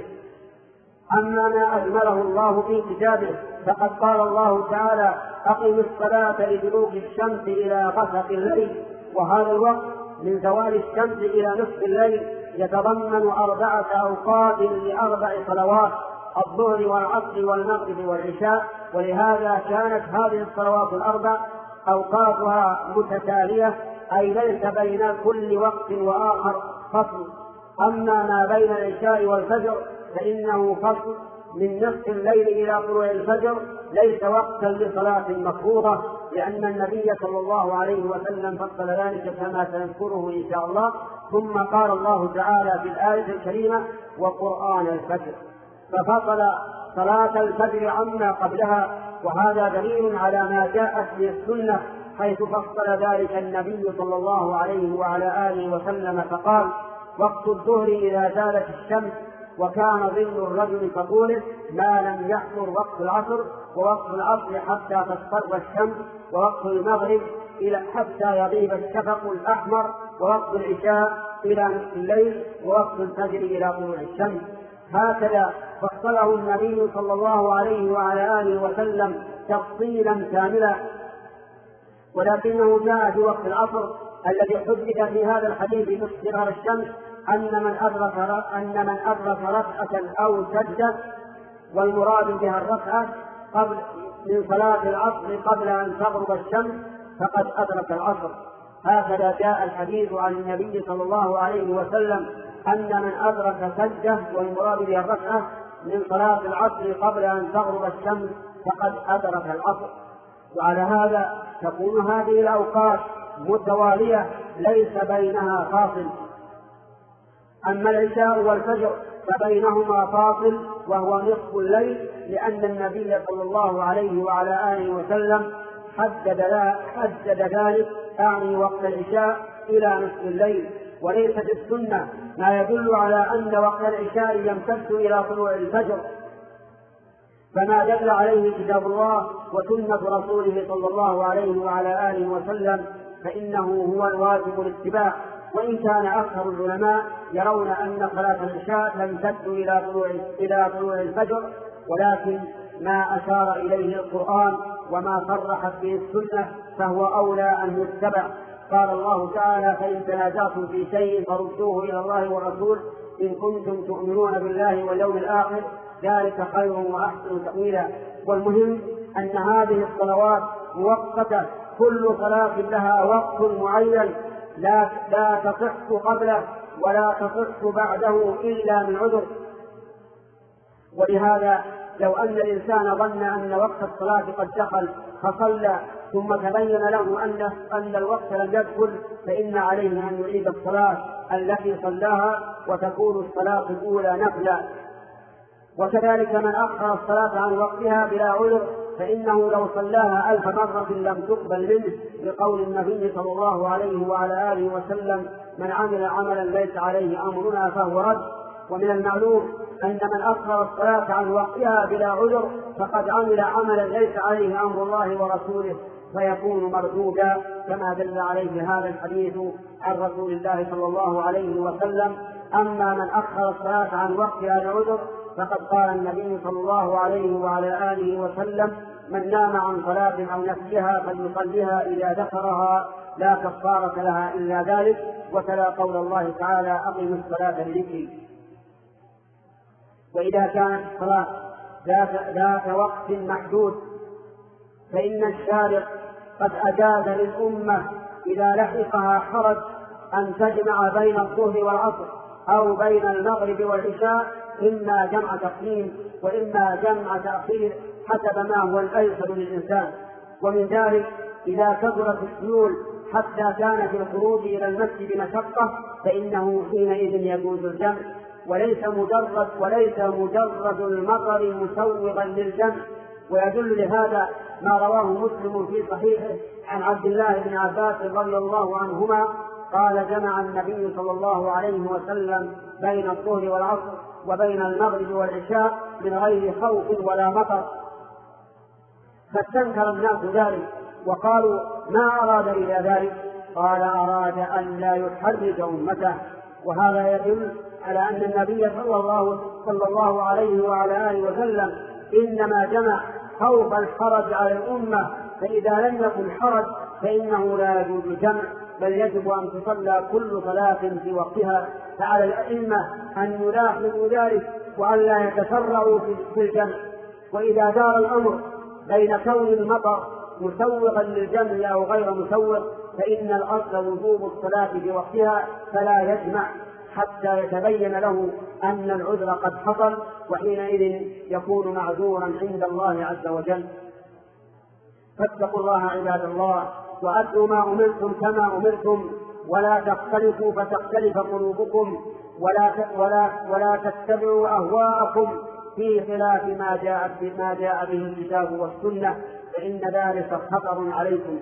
أما ما أجمله الله في كتابه فقد قال الله تعالى: أقم الصلاة لدلوك الشمس إلى غسق الليل. وهذا الوقت من زوال الشمس إلى نصف الليل يتضمن أربعة أوقات لأربع صلوات: الظهر والعصر والمغرب والعشاء. ولهذا كانت هذه الصلوات الأربع أوقاتها متتالية، أي ليس بين كل وقت وآخر فصل. أما ما بين العشاء والفجر فإنه فصل من نصف الليل إلى طلوع الفجر، ليس وقتا لصلاة مفروضة، لأن النبي صلى الله عليه وسلم فصل ذلك كما سنذكره إن شاء الله. ثم قال الله تعالى في الآية الكريمة: وقرآن الفجر، ففصل صلاة الفجر عما قبلها. وهذا دليل على ما جاءت في السنة، حيث فصل ذلك النبي صلى الله عليه وعلى آله وسلم فقال: وقت الظهر إذا زالت الشمس، وكان ظل الرجل كطوله، ما لم يحضر وقت العصر، ووقت العصر حتى تصفر الشمس، ووقت المغرب إلى حتى يغيب الشفق الأحمر، ووقت العشاء إلى نصف الليل، ووقت الفجر إلى طلوع الشمس. هكذا فصله النبي صلى الله عليه وعلى آله وسلم تفصيلا كاملا. ولكنه جاء في وقت العصر الذي حدث في هذا الحديث باصفرار الشمس أن من أدرك أن من أدرك ركعة أو سجدة والمراد بها الركعة قبل من صلاة العصر قبل أن تغرب الشمس فقد أدرك العصر. هكذا جاء الحديث عن النبي صلى الله عليه وسلم أن من أدرك سجدة والمراد بها الركعة من صلاة العصر قبل أن تغرب الشمس فقد أدرك العصر. وعلى هذا تكون هذه الأوقات متوالية ليس بينها فاصل. أما العشاء والفجر فبينهما فاصل وهو نصف الليل، لأن النبي صلى الله عليه وعلى آله وسلم حدد, لا حدد ذلك أعني وقت العشاء إلى نصف الليل، وليس في السنة ما يدل على أن وقت العشاء يمتد إلى طلوع الفجر، فما دل عليه كتاب الله وسنة رسوله صلى الله عليه وعلى آله وسلم فإنه هو الواجب الاتباع. وإن كان أكثر العلماء يرون أن صلاة العشاء تمتد إلى طلوع إلى طلوع الفجر، ولكن ما أشار إليه القرآن وما صرحت به السنة فهو أولى أن يتبع. قال الله تعالى: فإن تنازعتم في شيء فردوه إلى الله والرسول إن كنتم تؤمنون بالله واليوم الآخر ذلك خير وأحسن تأويلا. والمهم أن هذه الصلوات موقتة، كل صلاة لها وقت معين لا لا تصح قبله ولا تصح بعده إلا من عذر. ولهذا لو أن الإنسان ظن أن وقت الصلاة قد دخل فصلى ثم تبين له أن أن الوقت لم يدخل فإن عليه أن يعيد الصلاة التي صلاها وتكون الصلاة الأولى نفلا. وكذلك من أخر الصلاة عن وقتها بلا عذر فإنه لو صلاها ألف مرة لم تقبل منه، لقول النبي صلى الله عليه وعلى آله وسلم: من عمل عملا ليس عليه أمرنا فهو رد. ومن المعلوم أن من أخر الصلاة عن وقتها بلا عذر فقد عمل عملا ليس عليه أمر الله ورسوله فيكون مردودا، كما دل عليه هذا الحديث عن رسول الله صلى الله عليه وسلم. أما من أخر الصلاة عن وقتها بعذر فقد قال النبي صلى الله عليه وعلى آله وسلم: من نام عن صلاة أو نسيها فليصليها إذا ذكرها لا كفارة لها إلا ذلك. وتلا قول الله تعالى: أقم الصلاة لذكري. وإذا كانت الصلاة ذات, ذات وقت محدود فإن الشارع قد أجاز للأمة إذا لحقها حرج أن تجمع بين الظهر والعصر أو بين المغرب والعشاء، إما جمع تقديم وإما جمع تأخير حسب ما هو الأيسر للإنسان. ومن ذلك إذا كثرت السيول حتى كان في الخروج إلى المسجد مشقة فإنه حينئذ يجوز الجمع، وليس مجرد وليس مجرد المطر مسوغا للجمع. ويدل لهذا ما رواه مسلم في صحيحه عن عبد الله بن عباس رضي الله عنهما قال: جمع النبي صلى الله عليه وسلم بين الظهر والعصر وبين المغرب والعشاء من غير خوف ولا مطر، فاستنكر الناس ذلك وقالوا: ما أراد إلى ذلك؟ قال: أراد أن لا يحرج أمته. وهذا يدل على أن النبي صلى الله, صلى الله عليه وعلى آله وسلم إنما جمع خوف الحرج على الأمة، فإذا لم يكن حرج فإنه لا يجوز الجمع، بل يجب أن تصلى كل صلاة في وقتها. فعلى الأئمة أن يلاحظوا ذلك وأن لا يتسرعوا في الجمع. وإذا دار الأمر بين كون المطر مسوغا للجمع أو غير مسوغ فإن الأصل وجوب الصلاة في وقتها، فلا يجمع حتى يتبين له أن العذر قد حصل، وحينئذ يكون معذورا عند الله عز وجل. فاتقوا الله عباد الله وأدوا ما أمرتم كما أمرتم، ولا تختلفوا فتختلف قلوبكم، ولا ولا ولا تتبعوا أهواءكم في خلاف ما جاء ما جاء به الكتاب والسنة، فإن ذلك خطر عليكم.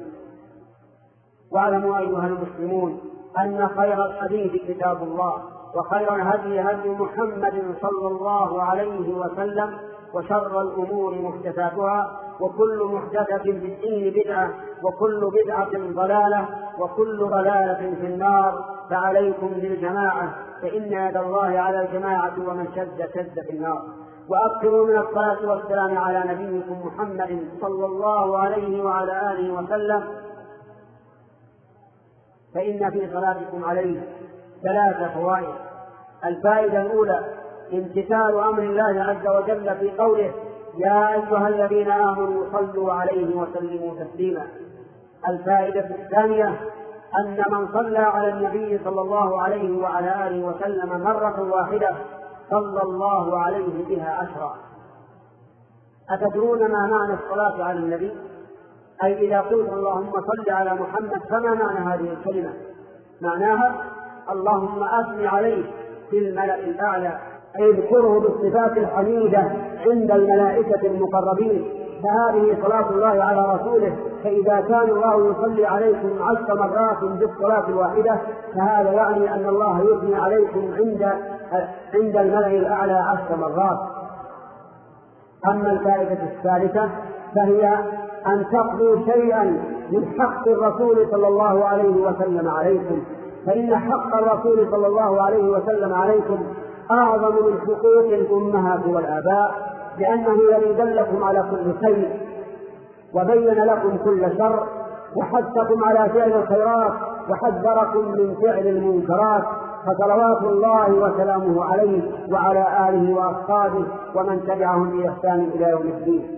واعلموا أيها المسلمون أن خير الحديث كتاب الله، وخير الهدي هدي محمد صلى الله عليه وسلم، وشر الأمور محدثاتها، وكل محدثة في الدين بدعة، وكل بدعة ضلالة، وكل ضلالة في النار. فعليكم بالجماعة، فإن يد الله على الجماعة، ومن شد شد في النار. وأكثروا من الصلاة والسلام على نبيكم محمد صلى الله عليه وعلى آله وسلم، فإن في صلاتكم عليه ثلاث فوائد. الفائدة الأولى: امتثال أمر الله عز وجل في قوله يا أيها الذين آمنوا صلوا عليه وسلموا تسليما. الفائدة الثانية أن من صلى على النبي صلى الله عليه وعلى آله وسلم مرة واحدة صلى الله عليه بها عشرا. أتدرون ما معنى الصلاة على النبي؟ أي إذا قلت اللهم صل على محمد فما معنى هذه الكلمة؟ معناها اللهم أثني عليه في الملأ الأعلى، أي اذكره بالصفات الحميدة عند الملائكة المقربين. فهذه صلاة الله على رسوله، فإذا كان الله يصلي عليكم عشر مرات بالصلاة الواحدة فهذا يعني أن الله يثني عليكم عند عند الملأ الأعلى عشر مرات. أما الفائدة الثالثة فهي أن تقضوا شيئا من حق الرسول صلى الله عليه وسلم عليكم، فإن حق الرسول صلى الله عليه وسلم عليكم أعظم من حقوق الأمهات والآباء، لأنه الذي دلكم على كل خير وبين لكم كل شر وحثكم على فعل الخيرات وحذركم من فعل المنكرات، فصلوات الله وسلامه عليه وعلى آله وأصحابه ومن تبعهم بإحسان إلى يوم الدين.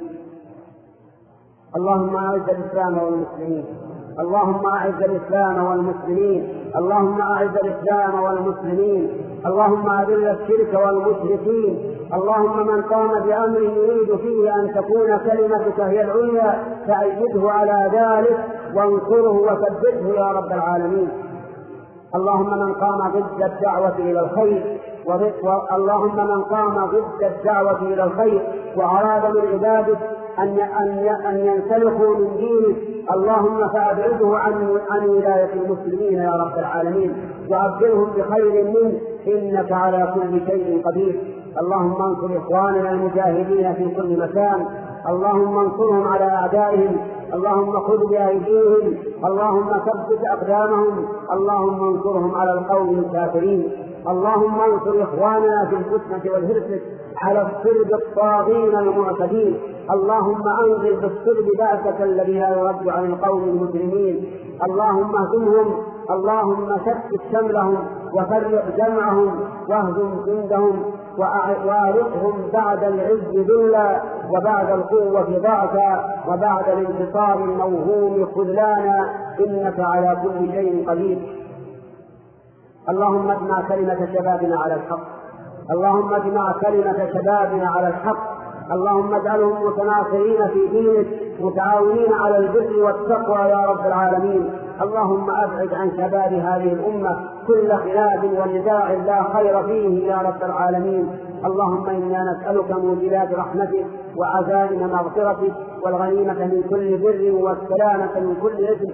اللهم أعز الإسلام والمسلمين، اللهم أعز الإسلام والمسلمين، اللهم أعز الإسلام والمسلمين، اللهم أذل الشرك والمشركين، اللهم من قام بأمر يريد فيه أن تكون كلمتك هي العليا فأيده على ذلك وانصره وثبته يا رب العالمين. اللهم من قام ضد الدعوة إلى الخير اللهم من قام ضد الدعوة إلى الخير وأراد من عبادك أن أن ينسلخوا من دينك اللهم فأبعده عن عن ولاية المسلمين يا رب العالمين وأبدلهم بخير منه إنك على كل شيء قدير. اللهم انصر إخواننا المجاهدين في كل مكان، اللهم انصرهم على أعدائهم، اللهم خذ بأيديهم، اللهم ثبت أقدامهم، اللهم انصرهم على القوم الكافرين. اللهم انصر إخواننا في الفتنة والهرسة على الصلب الطاغين المعتدين، اللهم أنزل بالصلب بأسك الذي لا يرد عن القوم المجرمين، اللهم اهزمهم، اللهم شتت شملهم وفرق جمعهم واهزم جندهم وأعرقهم بعد العز ذلا وبعد القوة ضعفا وبعد الانتصار الموهوم خذلانا إنك على كل شيء قدير. اللهم اجمع كلمة شبابنا على الحق، اللهم اجمع كلمة شبابنا على الحق، اللهم اجعلهم متناصرين في دينك متعاونين على البر والتقوى يا رب العالمين. اللهم ابعد عن شباب هذه الأمة كل خلاف ونزاع لا خير فيه يا رب العالمين. اللهم إنا نسألك موجبات رحمتك وعزائم مغفرتك والغنيمة من كل بر والسلامة من كل إثم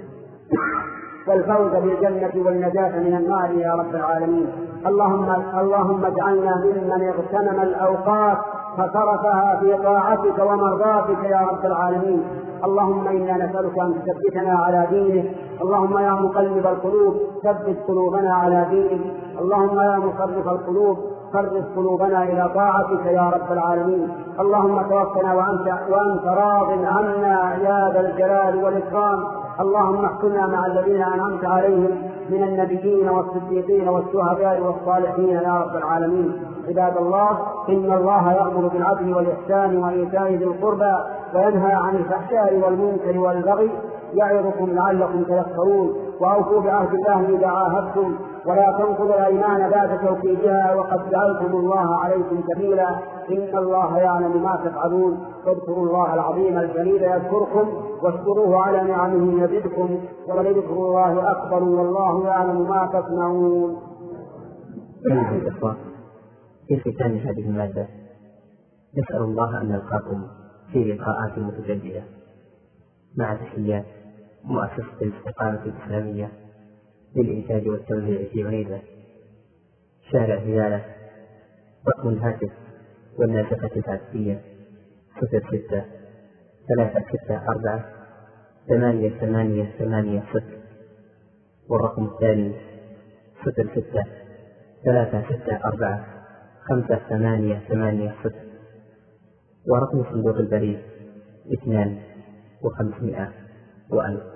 والفوز بالجنة والنجاة من النار يا رب العالمين. اللهم اللهم اجعلنا ممن اغتنم الأوقات فصرفها في طاعتك ومرضاتك يا رب العالمين. اللهم إنا نسألك أن تثبتنا على دينك، اللهم يا مقلب القلوب ثبت قلوبنا على دينك، اللهم يا مصرف القلوب صرف قلوبنا إلى طاعتك يا رب العالمين. اللهم توفنا وأنت, وأنت راض عنا يا ذا الجلال والإكرام. اللهم احكمنا مع الذين أنعمت عليهم من النبيين والصديقين والشهداء والصالحين يا رب العالمين. عباد الله، إن الله يأمر بالعدل والإحسان وإيتاء ذي القربى وينهى عن الفحشاء والمنكر والبغي يعظكم لعلكم تذكرون. وأوفوا بعهد الله إذا عاهدتم ولا تنقضوا الأيمان بعد توكيدها وقد جعلتم الله عليكم سبيلا إن الله يعلم ما تفعلون. واذكروا الله العظيم الجليل يذكركم واشكروه على نعمه يزدكم ولذكر الله أكبر والله يعلم ما تصنعون. أيها الإخوة، في ختام هذه المادة نسأل الله أن نلقاكم في لقاءات متجددة مع تحيات مؤسسة الاستقامة الإسلامية للإنتاج والتوزيع في عنيزة، شارع هلالة، رقم الهاتف والنافقة الهاتفية صفر ستة ثلاثة ستة أربعة ثمانية ثمانية ثمانية صفر، والرقم الثاني صفر ستة ثلاثة ستة أربعة خمسة ثمانية ثمانية صفر، ورقم صندوق البريد اثنان وخمسمائة وألف.